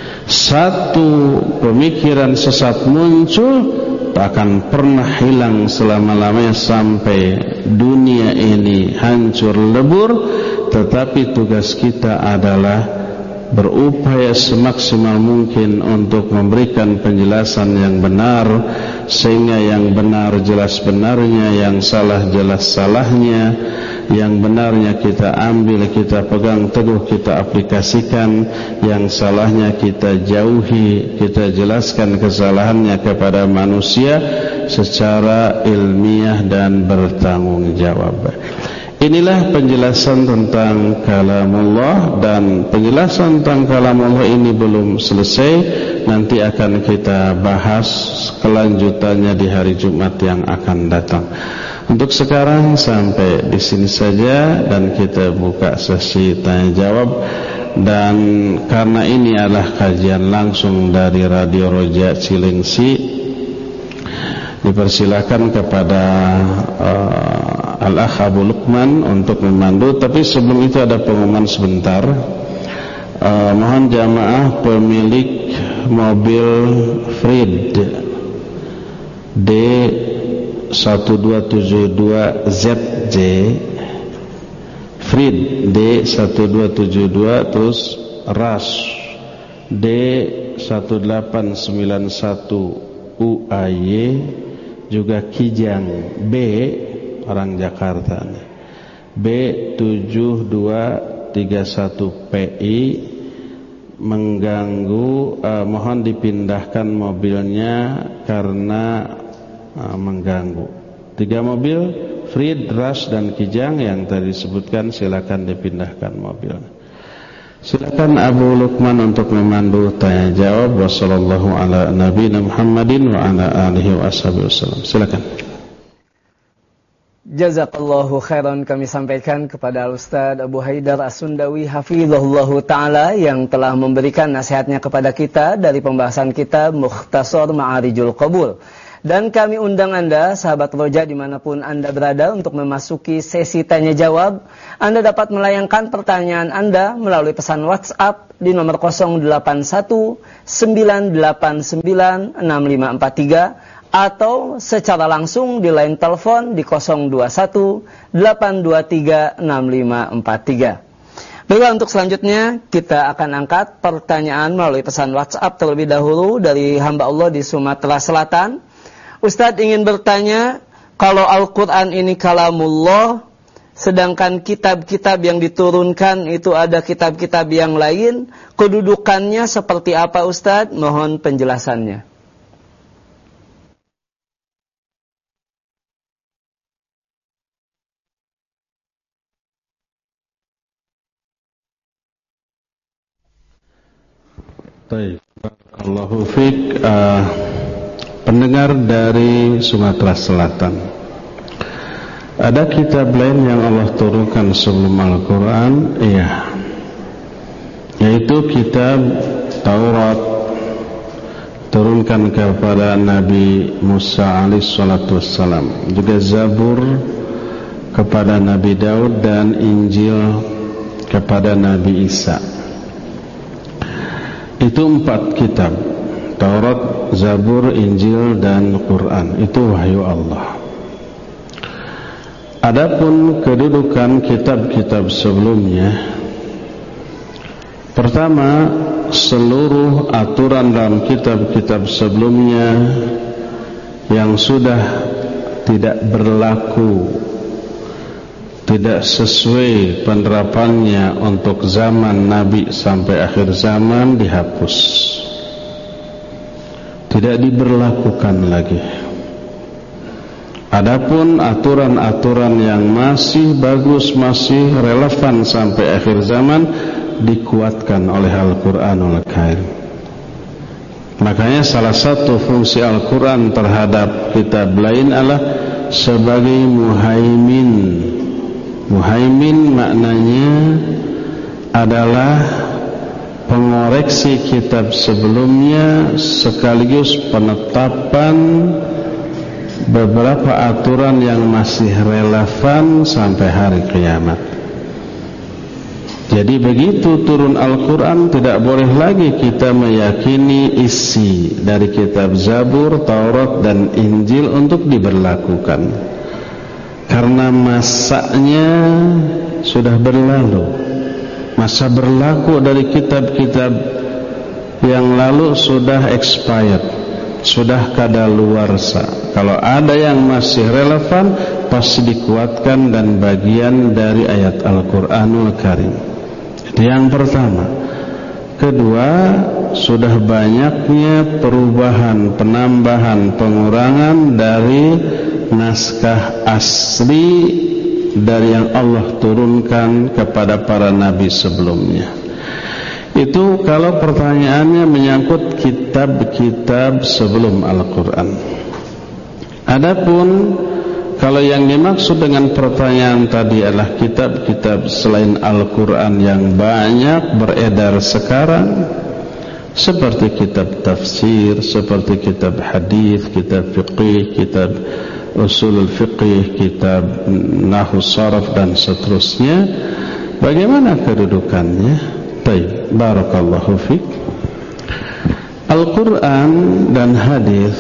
Satu pemikiran sesat muncul, tak akan pernah hilang selama-lamanya sampai dunia ini hancur lebur. Tetapi tugas kita adalah berupaya semaksimal mungkin untuk memberikan penjelasan yang benar, sehingga yang benar jelas benarnya, yang salah jelas salahnya, yang benarnya kita ambil, kita pegang teguh, kita aplikasikan, yang salahnya kita jauhi, kita jelaskan kesalahannya kepada manusia secara ilmiah dan bertanggung jawab. Inilah penjelasan tentang kalamullah, dan penjelasan tentang kalamullah ini belum selesai. Nanti akan kita bahas kelanjutannya di hari Jumat yang akan datang. Untuk sekarang sampai di sini saja, dan kita buka sesi tanya jawab. Dan karena ini adalah kajian langsung dari Radio Roja Cilengsi, dipersilakan kepada Al-Akh Abu Lukman untuk memandu. Tapi sebelum itu ada pengumuman sebentar. Mohon jamaah pemilik mobil Freed D1272ZJ, Freed D1272, terus Rush D1891UAY, juga Kijang B, orang Jakarta, B7231PI, mengganggu. Mohon dipindahkan mobilnya karena mengganggu. 3 mobil Freed, Rush, dan Kijang yang tadi disebutkan, silakan dipindahkan mobilnya. Silakan Abu Lukman untuk memandu tanya jawab. Wassallallahu ala nabiyina Muhammadin wa ala alihi wa ashabihi wasallam. Silakan. Jazakallahu khairan kami sampaikan kepada Ustaz Abu Haidar As-Sundawi hafizahullahu ta'ala yang telah memberikan nasihatnya kepada kita dari pembahasan kitab Mukhtasar Ma'arijul Qabul. Dan kami undang Anda, sahabat Roja dimanapun Anda berada, untuk memasuki sesi tanya jawab. Anda dapat melayangkan pertanyaan Anda melalui pesan WhatsApp di nomor 081-989-6543 atau secara langsung di line telepon di 021-823-6543. Baiklah, untuk selanjutnya kita akan angkat pertanyaan melalui pesan WhatsApp terlebih dahulu dari hamba Allah di Sumatera Selatan. Ustadz ingin bertanya, kalau Al-Quran ini kalamullah, sedangkan kitab-kitab yang diturunkan itu ada kitab-kitab yang lain, kedudukannya seperti apa Ustadz? Mohon penjelasannya. Baik, barakallahu fiik. Pendengar dari Sumatera Selatan, Ada kitab lain yang Allah turunkan sebelum Al-Quran? Iya, yaitu kitab Taurat, turunkan kepada Nabi Musa alaihissalam, juga Zabur kepada Nabi Daud, dan Injil kepada Nabi Isa. Itu 4 kitab: Taurat, Zabur, Injil, dan Quran. Itu wahyu Allah. Adapun kedudukan kitab-kitab sebelumnya, pertama, seluruh aturan dalam kitab-kitab sebelumnya yang sudah tidak berlaku, tidak sesuai penerapannya untuk zaman Nabi sampai akhir zaman, dihapus, tidak diberlakukan lagi. Adapun aturan-aturan yang masih bagus, masih relevan sampai akhir zaman, dikuatkan oleh Al-Quranul Karim. Makanya salah satu fungsi Al-Quran terhadap kitab lain adalah sebagai muhaimin. Muhaimin maknanya adalah pengoreksi kitab sebelumnya sekaligus penetapan beberapa aturan yang masih relevan sampai hari kiamat. Jadi begitu turun Al-Quran, tidak boleh lagi kita meyakini isi dari kitab Zabur, Taurat, dan Injil untuk diberlakukan, karena masanya sudah berlalu. Masa berlaku dari kitab-kitab yang lalu sudah expired, sudah kadaluarsa. Kalau ada yang masih relevan, pasti dikuatkan dan bagian dari ayat Al-Quranul Karim. Itu yang pertama. Kedua, sudah banyaknya perubahan, penambahan, pengurangan dari naskah asli dari yang Allah turunkan kepada para nabi sebelumnya. Itu kalau pertanyaannya menyangkut kitab-kitab sebelum Al-Quran. Adapun kalau yang dimaksud dengan pertanyaan tadi adalah kitab-kitab selain Al-Quran yang banyak beredar sekarang, seperti kitab tafsir, seperti kitab hadis, kitab fiqih, kitab usul fiqih, kitab nahwu saraf, dan seterusnya, bagaimana kedudukannya? Baik, barakallahu fiik. Al-Quran dan hadis,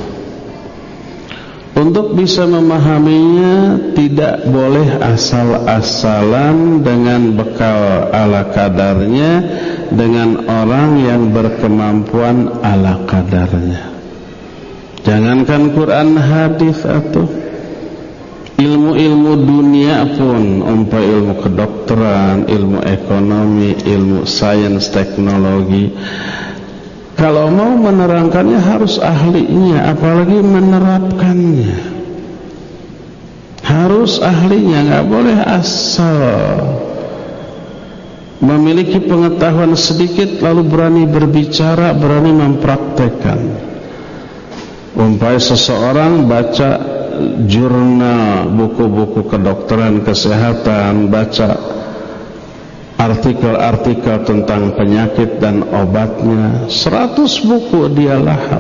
untuk bisa memahaminya tidak boleh asal-asalan dengan bekal ala kadarnya, dengan orang yang berkemampuan ala kadarnya. Jangankan Quran, hadis, atau ilmu-ilmu dunia pun, umpama ilmu kedokteran, ilmu ekonomi, ilmu sains, teknologi, kalau mau menerangkannya harus ahlinya, apalagi menerapkannya. Harus ahlinya, nggak boleh asal memiliki pengetahuan sedikit lalu berani berbicara, berani mempraktekkan. Umpamanya seseorang baca jurnal, buku-buku kedokteran, kesehatan, baca artikel-artikel tentang penyakit dan obatnya, 100 buku dia lahap.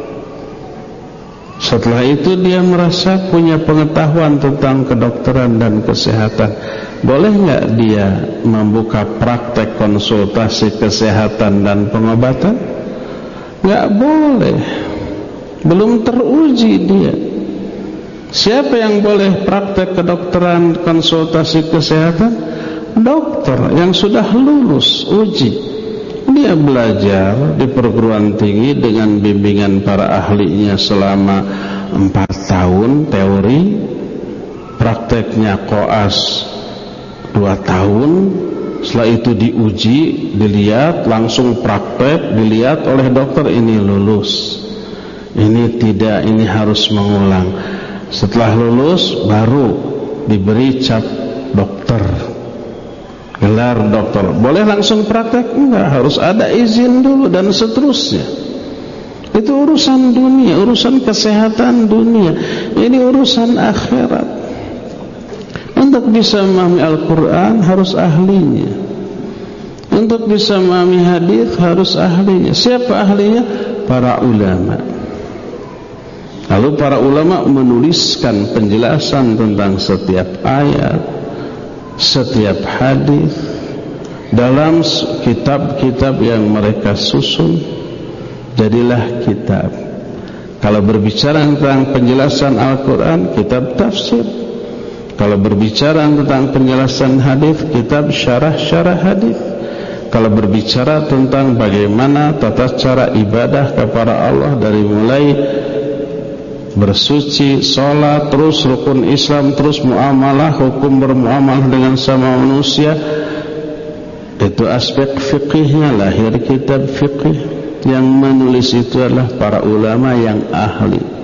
Setelah itu dia merasa punya pengetahuan tentang kedokteran dan kesehatan. Boleh nggak dia membuka praktek konsultasi kesehatan dan pengobatan? Nggak boleh. Belum teruji dia. Siapa yang boleh praktek kedokteran, konsultasi kesehatan? Dokter yang sudah lulus uji. Dia belajar di perguruan tinggi dengan bimbingan para ahlinya selama 4 tahun teori, prakteknya koas 2 tahun. Setelah itu diuji, dilihat, langsung praktek, dilihat oleh dokter, ini lulus, ini tidak, ini harus mengulang. Setelah lulus baru diberi cap dokter, gelar dokter. Boleh langsung praktek? Enggak, harus ada izin dulu dan seterusnya. Itu urusan dunia, urusan kesehatan dunia. Ini urusan akhirat. Untuk bisa memahami Al-Quran harus ahlinya. Untuk bisa memahami hadis harus ahlinya. Siapa ahlinya? Para ulama. Lalu para ulama menuliskan penjelasan tentang setiap ayat, setiap hadis dalam kitab-kitab yang mereka susun. Jadilah kitab. Kalau berbicara tentang penjelasan Al-Quran, kitab tafsir. Kalau berbicara tentang penjelasan hadis, kitab syarah-syarah hadis. Kalau berbicara tentang bagaimana tata cara ibadah kepada Allah dari mulai bersuci, sholat, terus rukun Islam, terus muamalah, hukum bermuamalah dengan sama manusia, itu aspek fikihnya, lahir kitab fikih. Yang menulis itu adalah para ulama yang ahli.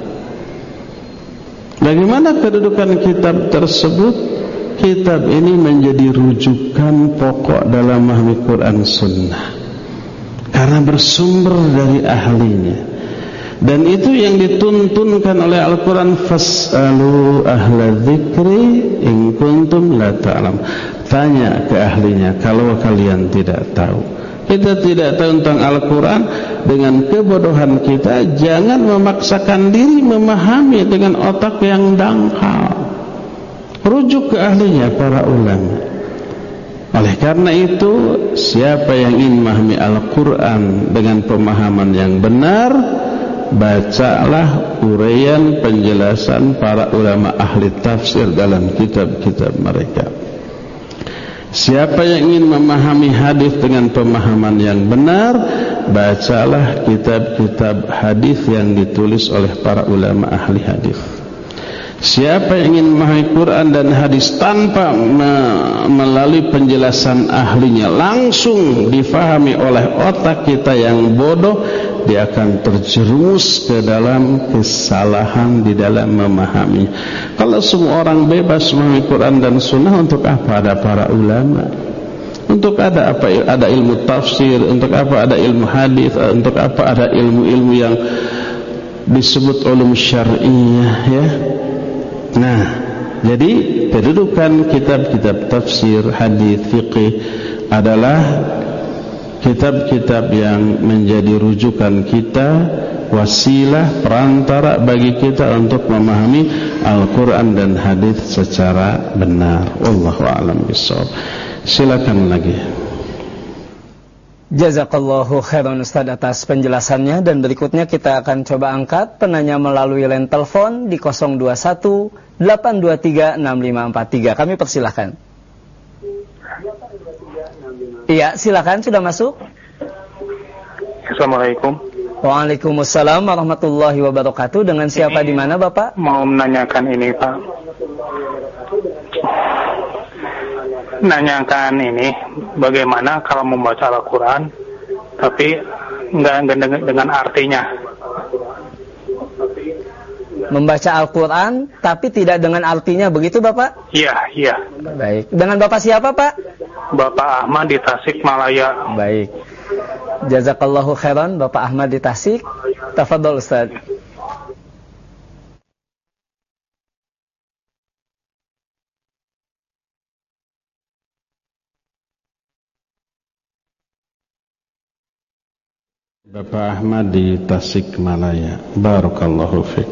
Bagaimana kedudukan kitab tersebut? Kitab ini menjadi rujukan pokok dalam memahami Quran Sunnah karena bersumber dari ahlinya. Dan itu yang dituntunkan oleh Al-Quran, fas'alu ahla dzikri in kuntum la ta'lam. Tanya ke ahlinya kalau kalian tidak tahu. Kita tidak tahu tentang Al-Quran, dengan kebodohan kita jangan memaksakan diri memahami dengan otak yang dangkal. Rujuk ke ahlinya, para ulama. Oleh karena itu, siapa yang ingin memahami Al-Quran dengan pemahaman yang benar, bacalah uraian penjelasan para ulama ahli tafsir dalam kitab-kitab mereka. Siapa yang ingin memahami hadis dengan pemahaman yang benar, bacalah kitab-kitab hadis yang ditulis oleh para ulama ahli hadis. Siapa yang ingin memahami Quran dan hadis tanpa melalui penjelasan ahlinya, langsung difahami oleh otak kita yang bodoh, dia akan terjerumus ke dalam kesalahan di dalam memahami. Kalau semua orang bebas memahami Quran dan Sunnah, untuk apa ada para ulama? Untuk ada apa? Ada ilmu tafsir. Untuk apa ada ilmu hadis? Untuk apa ada ilmu-ilmu yang disebut ulum syar'iyah, ya? Nah, jadi kedudukan kitab-kitab tafsir, hadis, fiqih adalah kitab-kitab yang menjadi rujukan kita, wasilah, perantara bagi kita untuk memahami Al-Quran dan hadis secara benar. Wallahu a'lam bishawab. Silakan lagi. Jazakallahu khairan Ustaz atas penjelasannya, dan berikutnya kita akan coba angkat penanya melalui line telepon di 021 823 6543. Kami persilahkan. Iya, silakan, sudah masuk. Assalamualaikum. Waalaikumsalam warahmatullahi wabarakatuh. Dengan siapa di mana, Bapak? Mau menanyakan ini, Pak. Nanyakan ini, bagaimana kalau membaca Al-Quran tapi enggak dengan artinya? Membaca Al-Quran tapi tidak dengan artinya, begitu Bapak? Iya, iya. Baik. Dengan Bapak siapa, Pak? Bapak Ahmad di Tasikmalaya. Baik. Jazakallahu khairan Bapak Ahmad di Tasik. Tafadhol Ustaz. Bapak Ahmad di Tasikmalaya. Barakallahu fiik.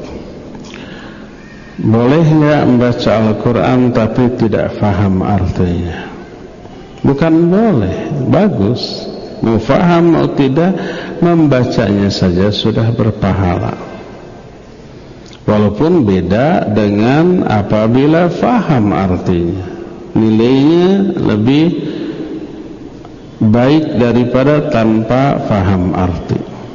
Boleh enggak membaca Al-Quran tapi tidak faham artinya? Bukan boleh, bagus. Mau faham atau tidak, membacanya saja sudah berpahala. Walaupun beda dengan apabila faham artinya, nilainya lebih baik daripada tanpa faham arti.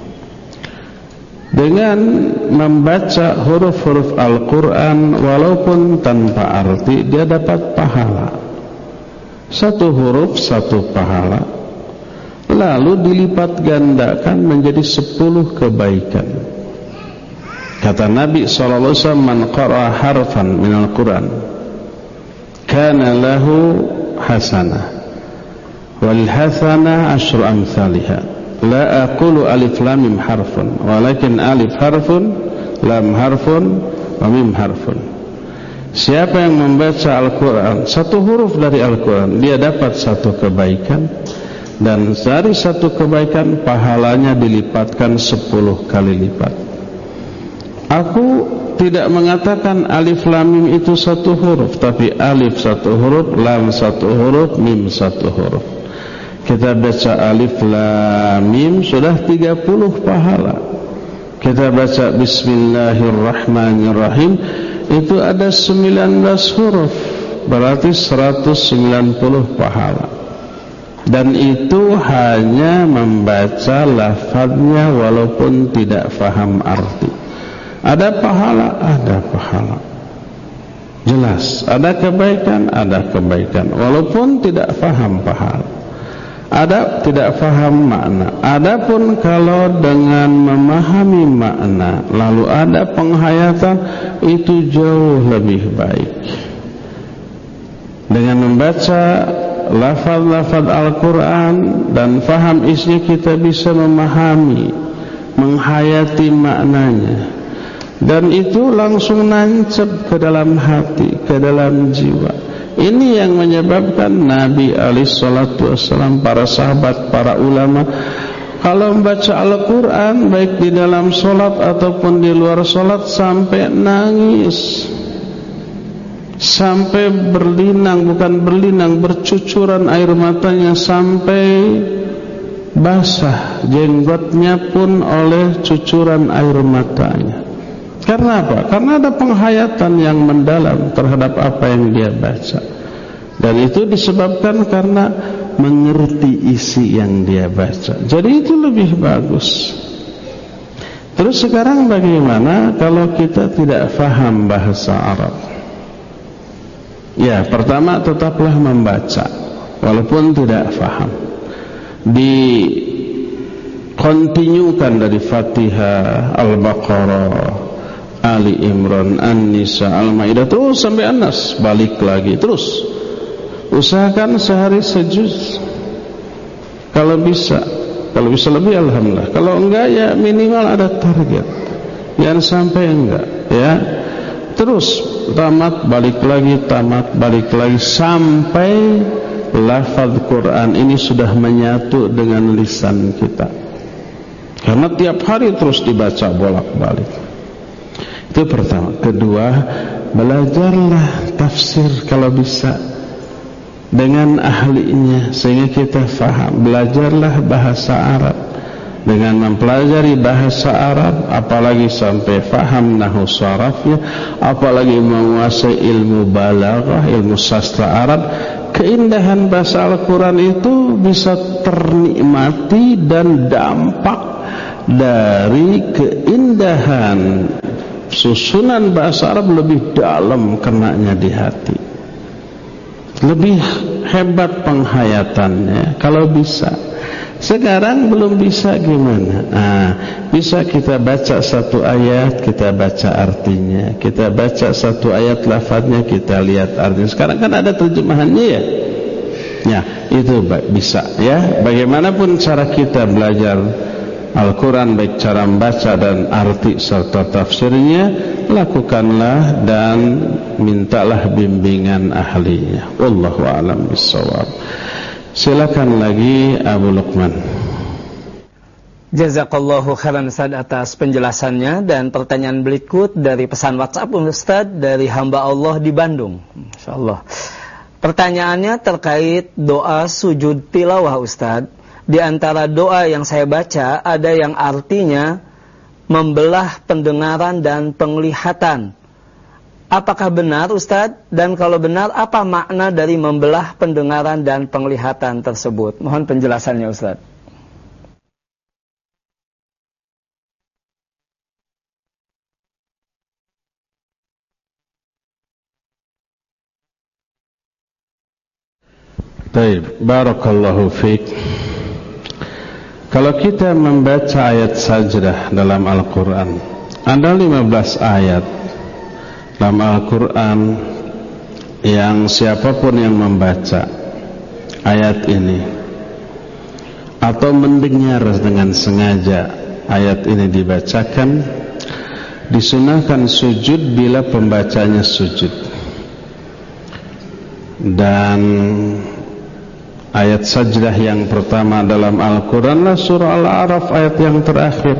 Dengan membaca huruf-huruf Al-Quran walaupun tanpa arti, dia dapat pahala. Satu huruf satu pahala, lalu dilipat gandakan menjadi 10 kebaikan. Kata Nabi SAW, man qara'a harfan minal Quran kana lahu hasanah wal hasanah asyru amsalihha. La aqulu alif lam mim harfun, walakin alif harfun, lam harfun, wa mim harfun. Siapa yang membaca Al-Quran, satu huruf dari Al-Quran, dia dapat satu kebaikan. Dan dari satu kebaikan pahalanya dilipatkan 10 kali lipat. Aku tidak mengatakan alif lam mim itu satu huruf, tapi alif satu huruf, lam satu huruf, mim satu huruf. Kita baca alif lam mim sudah 30 pahala. Kita baca bismillahirrahmanirrahim, itu ada 19 huruf, berarti 190 pahala. Dan itu hanya membaca lafadznya walaupun tidak faham arti. Ada pahala, ada pahala. Jelas, ada kebaikan, walaupun tidak faham pahala. Ada tidak faham makna. Adapun kalau dengan memahami makna lalu ada penghayatan, itu jauh lebih baik. Dengan membaca lafaz-lafaz Al-Quran dan faham isinya, kita bisa memahami, menghayati maknanya, dan itu langsung nancep ke dalam hati, ke dalam jiwa. Ini yang menyebabkan Nabi SAW, para sahabat, para ulama, kalau membaca Al-Quran baik di dalam sholat ataupun di luar sholat, sampai nangis, sampai berlinang, bukan berlinang, bercucuran air matanya, sampai basah jenggotnya pun oleh cucuran air matanya. Karena apa? Karena ada penghayatan yang mendalam terhadap apa yang dia baca. Dan itu disebabkan karena mengerti isi yang dia baca. Jadi itu lebih bagus. Terus sekarang bagaimana kalau kita tidak faham bahasa Arab? Ya, pertama tetaplah membaca walaupun tidak faham. Dikontinyukan dari Fatihah, Al-Baqarah, Ali Imran, An-Nisa, Al-Maidah, terus sampai An-Nas, balik lagi terus. Usahakan sehari sejuz. Kalau bisa lebih alhamdulillah. Kalau enggak ya minimal ada target. Jangan sampai enggak, ya. Terus tamat balik lagi, tamat balik lagi, sampai lafaz Quran ini sudah menyatu dengan lisan kita. Karena tiap hari terus dibaca bolak-balik. Itu pertama. Kedua, belajarlah tafsir kalau bisa dengan ahlinya sehingga kita faham. Belajarlah bahasa Arab. Dengan mempelajari bahasa Arab, apalagi sampai faham nahwu sharafnya, apalagi menguasai ilmu balaghah, ilmu sastra Arab, keindahan bahasa Al-Quran itu bisa ternikmati. Dan dampak dari keindahan susunan bahasa Arab lebih dalam kenanya di hati, lebih hebat penghayatannya kalau bisa. Sekarang belum bisa, gimana? Bisa kita baca satu ayat, kita baca artinya. Kita baca satu ayat lafadznya, kita lihat artinya. Sekarang kan ada terjemahannya ya. Ya, itu bisa ya. Bagaimanapun cara kita belajar Al-Quran, baik cara membaca dan arti serta tafsirnya, lakukanlah dan mintalah bimbingan ahlinya. Wallahu a'lam bishawab. Silakan lagi Abu Luqman. Jazakallahu khairan Ustaz atas penjelasannya. Dan pertanyaan berikut dari pesan WhatsApp Ustaz dari hamba Allah di Bandung. Insyaallah. Pertanyaannya terkait doa sujud tilawah Ustaz. Di antara doa yang saya baca ada yang artinya membelah pendengaran dan penglihatan. Apakah benar Ustaz? Dan kalau benar, apa makna dari membelah pendengaran dan penglihatan tersebut? Mohon penjelasannya Ustaz. Baik, barakallahu fiik. Kalau kita membaca ayat sajdah dalam Al-Quran, ada 15 ayat dalam Al-Quran yang siapapun yang membaca ayat ini atau mendengar dengan sengaja ayat ini dibacakan, disunahkan sujud bila pembacanya sujud. Dan ayat sajdah yang pertama dalam Al-Quran adalah surah Al-A'raf ayat yang terakhir.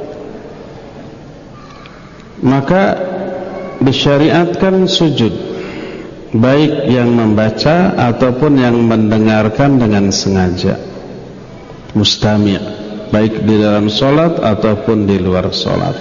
Maka disyariatkan sujud, baik yang membaca ataupun yang mendengarkan dengan sengaja, mustami', baik di dalam sholat ataupun di luar sholat.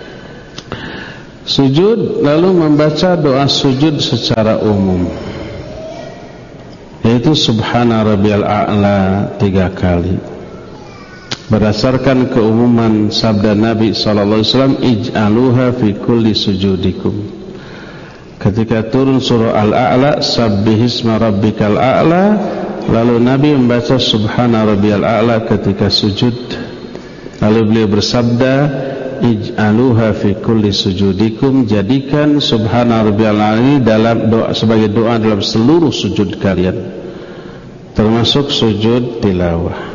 Sujud, lalu membaca doa sujud secara umum, yaitu subhana rabbiyal a'la 3 kali. Berdasarkan keumuman sabda Nabi SAW, ij'aluha fi kulli sujudikum. Ketika turun surah Al-A'la, sabbihisma rabbikal a'la, lalu Nabi membaca subhana rabbiyal a'la ketika sujud. Lalu beliau bersabda, ij'aluha fi kulli sujudikum, jadikan subhana rabbiyal a'la ini dalam doa, sebagai doa dalam seluruh sujud kalian, termasuk sujud tilawah.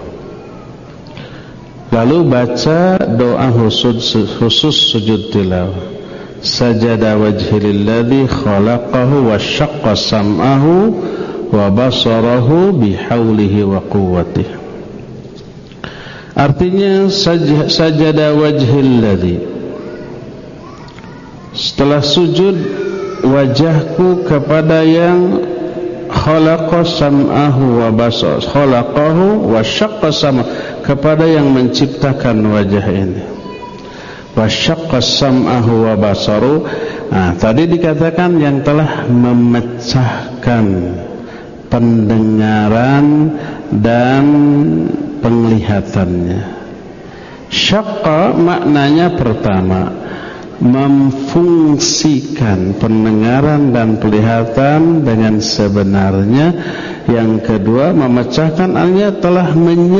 Lalu baca doa khusus sujud tilawah. Sajada wajhililladzi khalaqahu wa syaqqa sam'ahu wa basarahu bihaulihi wa quwwatihi. Artinya sajada wajhilladzi, setelah sujud wajahku kepada yang khalaqa sam'ahu wa basarahu, khalaqahu wa syaqqa sam'ahu, kepada yang menciptakan wajah ini. Wa syaqqa sam'ahu wa basaru. Nah, tadi dikatakan yang telah memecahkan pendengaran dan penglihatannya. Syaqqa maknanya pertama, memfungsikan pendengaran dan penglihatan dengan sebenarnya. Yang kedua, memecahkan, artinya telah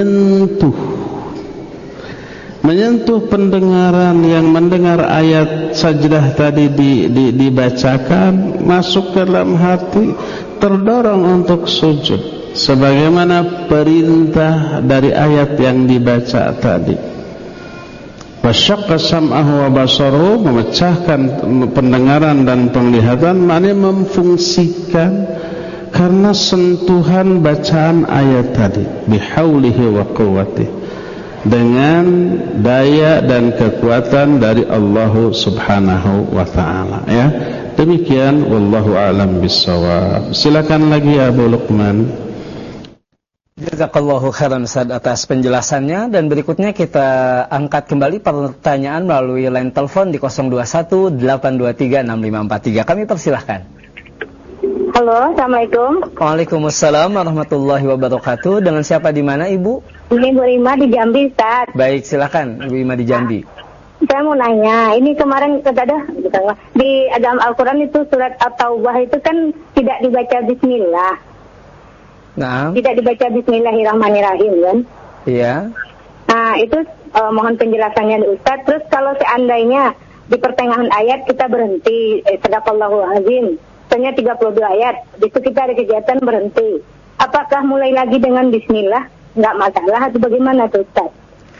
menyentuh pendengaran yang mendengar ayat sajdah tadi dibacakan, masuk ke dalam hati, terdorong untuk sujud sebagaimana perintah dari ayat yang dibaca tadi. Wasyaqqa sam'ahu wa basaruhu, memecahkan pendengaran dan penglihatan, maknanya memfungsikan karena sentuhan bacaan ayat tadi, bihaulihi wa quwwatihi, dengan daya dan kekuatan dari Allah Subhanahu wa taala, ya. Demikian, wallahu a'lam bissawab. Silakan lagi Abu Luqman. Jazakallahu khairan Ustaz atas penjelasannya, dan berikutnya kita angkat kembali pertanyaan melalui line telepon di 021 823 6543. Kami persilahkan. Halo, Assalamualaikum. Waalaikumsalam warahmatullahi wabarakatuh. Dengan siapa, di mana Ibu? Ini Bu Ima di Jambi, Ustaz. Baik, silakan Ibu Ima di Jambi. Saya mau nanya, ini kemarin di dalam Al-Quran itu surat At-Taubah itu kan tidak dibaca bismillah. Nah. Tidak dibaca bismillahirrahmanirrahim, kan? Iya. Nah, itu mohon penjelasannya Ustaz. Terus kalau seandainya di pertengahan ayat kita berhenti, sadaqallahu azim, misalnya 32 ayat, itu kita ada kegiatan berhenti. Apakah mulai lagi dengan bismillah? Enggak masalah atau bagaimana tuh, Ustaz?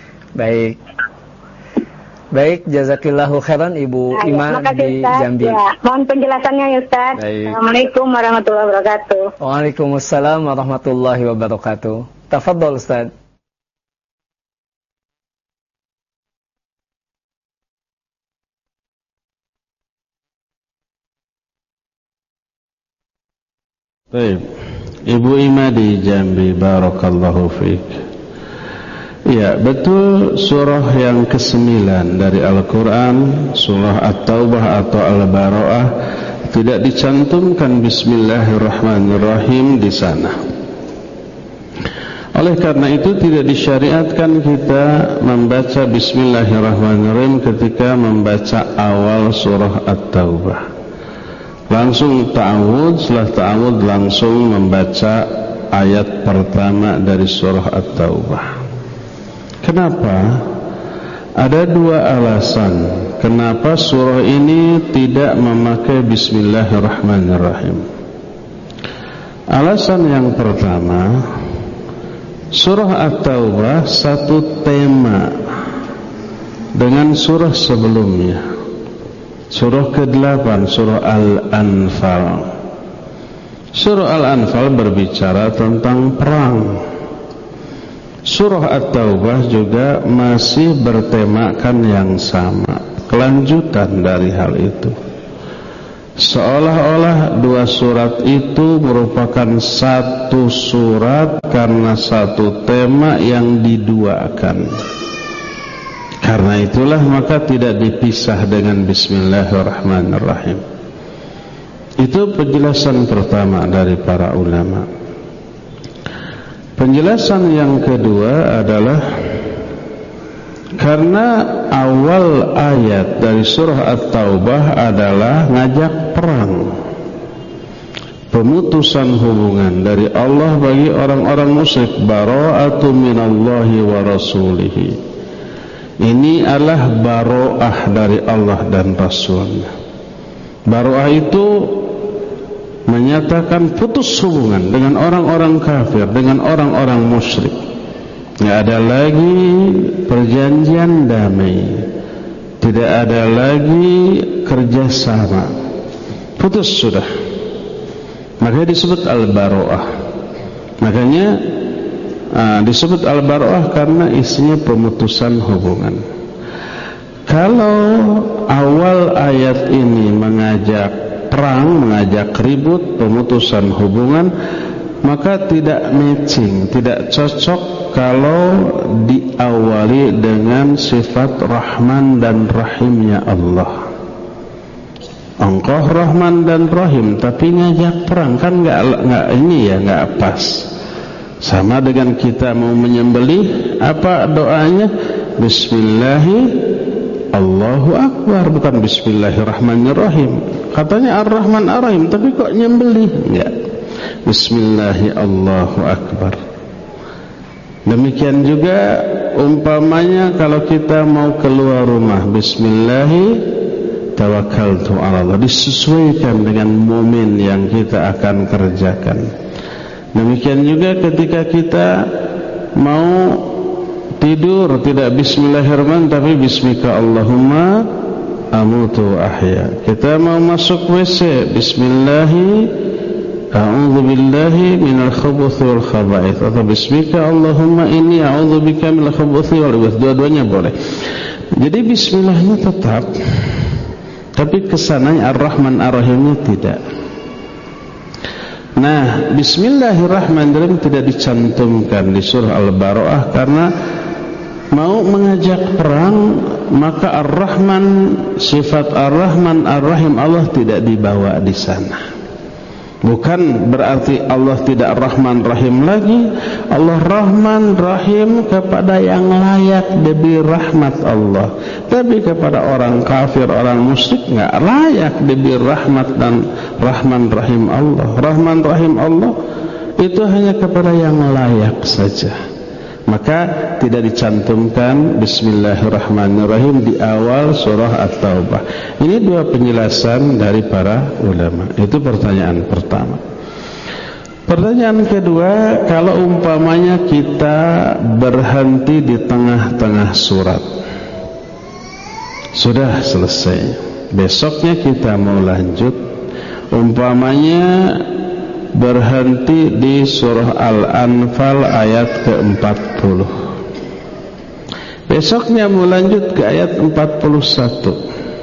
Baik, jazakillahu khairan Ibu Ima di Jambi. Ya, mohon penjelasannya ya Ustaz. Assalamualaikum warahmatullahi wabarakatuh. Waalaikumsalam warahmatullahi wabarakatuh. Tafadhol Ustaz. Baik, Ibu Ima di Jambi, barakallahu fiik. Ya, betul, surah yang ke-9 dari Al-Quran, surah At-Taubah atau Al-Bara'ah, tidak dicantumkan bismillahirrahmanirrahim di sana. Oleh karena itu tidak disyariatkan kita membaca bismillahirrahmanirrahim ketika membaca awal surah At-Taubah. Langsung ta'awud, setelah ta'awud langsung membaca ayat pertama dari surah At-Taubah. Kenapa? Ada dua alasan kenapa surah ini tidak memakai bismillahirrahmanirrahim. Alasan yang pertama, surah At-Taubah satu tema dengan surah sebelumnya. Surah ke-8, surah Al-Anfal. Surah Al-Anfal berbicara tentang perang. Surah At-Taubah juga masih bertemakan yang sama, kelanjutan dari hal itu. Seolah-olah dua surat itu merupakan satu surat karena satu tema yang diduakan. Karena itulah maka tidak dipisah dengan Bismillahirrahmanirrahim. Itu penjelasan pertama dari para ulama. Penjelasan yang kedua adalah karena awal ayat dari surah At-Taubah adalah ngajak perang, pemutusan hubungan dari Allah bagi orang-orang musyrik, bara'atu minallahi wa rasulihi. Ini adalah bara'ah dari Allah dan Rasulnya. Bara'ah itu menyatakan putus hubungan dengan orang-orang kafir, dengan orang-orang musyrik. Tidak ada lagi perjanjian damai, tidak ada lagi kerjasama, putus sudah. Makanya disebut al-baro'ah. Makanya disebut al-baro'ah karena isinya pemutusan hubungan. Kalau awal ayat ini mengajak perang, mengajak ribut, pemutusan hubungan, maka tidak matching, tidak cocok kalau diawali dengan sifat Rahman dan Rahimnya Allah. Engkau Rahman dan Rahim, tapi ngajak perang, kan nggak ini ya, nggak pas. Sama dengan kita mau menyembelih, apa doanya? Bismillahirrahmanirrahim, Allahu Akbar, bukan Bismillahirrahmanirrahim. Katanya Ar-Rahman Ar-Rahim, tapi kok nyembelih? Enggak. Bismillahirrahmanirrahim, Allahu Akbar. Demikian juga umpamanya kalau kita mau keluar rumah, Bismillahirrahmanirrahim, tawakkaltu 'ala Allah, disesuaikan dengan momen yang kita akan kerjakan. Demikian juga ketika kita mau tidur, tidak Bismillahirrahmanirrahim tapi Bismika Allahumma amutu ahya. Kita mau masuk WC, Bismillahirrahmanirrahim, a'udzu billahi minal khubuthi wal khaba'ith, atau Bismika Allahumma inni a'udzubika minal khubuthi wal khaba'ith. Dua-duanya boleh. Jadi bismillahnya tetap, tapi kesananya Ar-Rahman Ar-Rahimnya tidak. Nah, Bismillahirrahmanirrahim tidak dicantumkan di surah Al-Baro'ah karena mau mengajak perang, maka Ar-Rahman, sifat Ar-Rahman Ar-Rahim Allah tidak dibawa di sana. Bukan berarti Allah tidak Rahman Rahim lagi. Allah Rahman Rahim kepada yang layak diberi rahmat Allah, tapi kepada orang kafir, orang musyrik enggak layak diberi rahmat dan Rahman Rahim Allah. Rahman Rahim Allah itu hanya kepada yang layak saja. Maka tidak dicantumkan Bismillahirrahmanirrahim di awal surah At-Taubah. Ini dua penjelasan dari para ulama. Itu pertanyaan pertama. Pertanyaan kedua, kalau umpamanya kita berhenti di tengah-tengah surat, sudah selesai, besoknya kita mau lanjut, umpamanya berhenti di surah Al-Anfal ayat ke-40, besoknya mau lanjut ke ayat 41,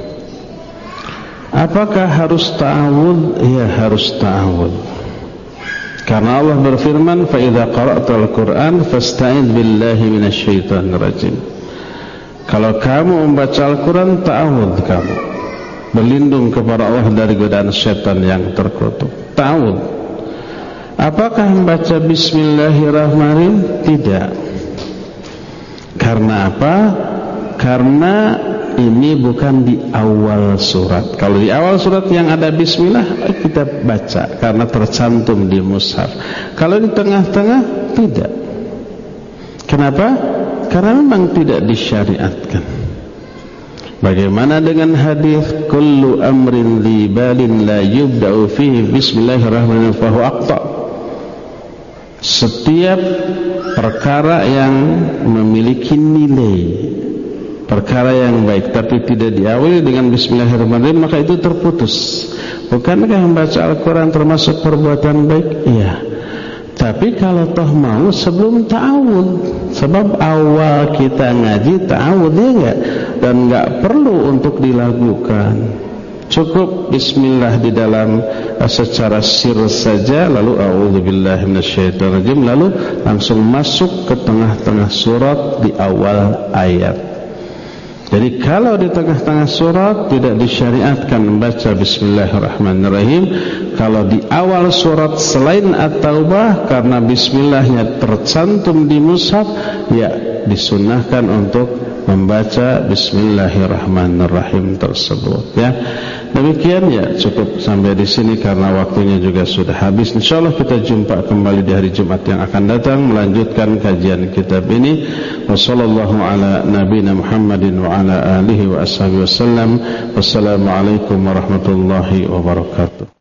apakah harus ta'awudz? Ya, harus ta'awudz, karena Allah berfirman, fa idza qara'tal Qur'an fasta'idz billahi minasyaitonir rajim. Kalau kamu membaca Al-Quran, ta'awudz, kamu berlindung kepada Allah dari godaan syaitan yang terkutuk. Ta'awudz. Apakah membaca Bismillahirrahmanirrahim? Tidak. Karena apa? Karena ini bukan di awal surat. Kalau di awal surat yang ada Bismillah, kita baca karena tercantum di mushaf. Kalau di tengah-tengah, tidak. Kenapa? Karena memang tidak disyariatkan. Bagaimana dengan hadis kullu amrin li balin la yubda'u fihi bismillahirrahmanirrahim fa huwa aqta'. Setiap perkara yang memiliki nilai, perkara yang baik, tapi tidak diawali dengan Bismillahirrahmanirrahim, maka itu terputus. Bukankah membaca Al-Quran termasuk perbuatan baik? Iya. Tapi kalau toh mau sebelum ta'awud, sebab awal kita ngaji ta'awud, ya enggak? Dan enggak perlu untuk dilakukan. Cukup bismillah di dalam secara sir saja, lalu a'udzubillahi minasyaitonirrajim, lalu langsung masuk ke tengah-tengah surat di awal ayat. Jadi kalau di tengah-tengah surat tidak disyariatkan membaca bismillahirrahmanirrahim. Kalau di awal surat selain At-Taubah, karena bismillahnya tercantum di mushaf, ya disunnahkan untuk membaca bismillahirrahmanirrahim tersebut, ya. Demikian, ya, cukup sampai di sini karena waktunya juga sudah habis. Insyaallah kita jumpa kembali di hari Jumat yang akan datang melanjutkan kajian kitab ini. Wassallallahu ala nabiyina Muhammadin wa ala alihi wa ashabihi wasallam. Wassalamualaikum warahmatullahi wabarakatuh.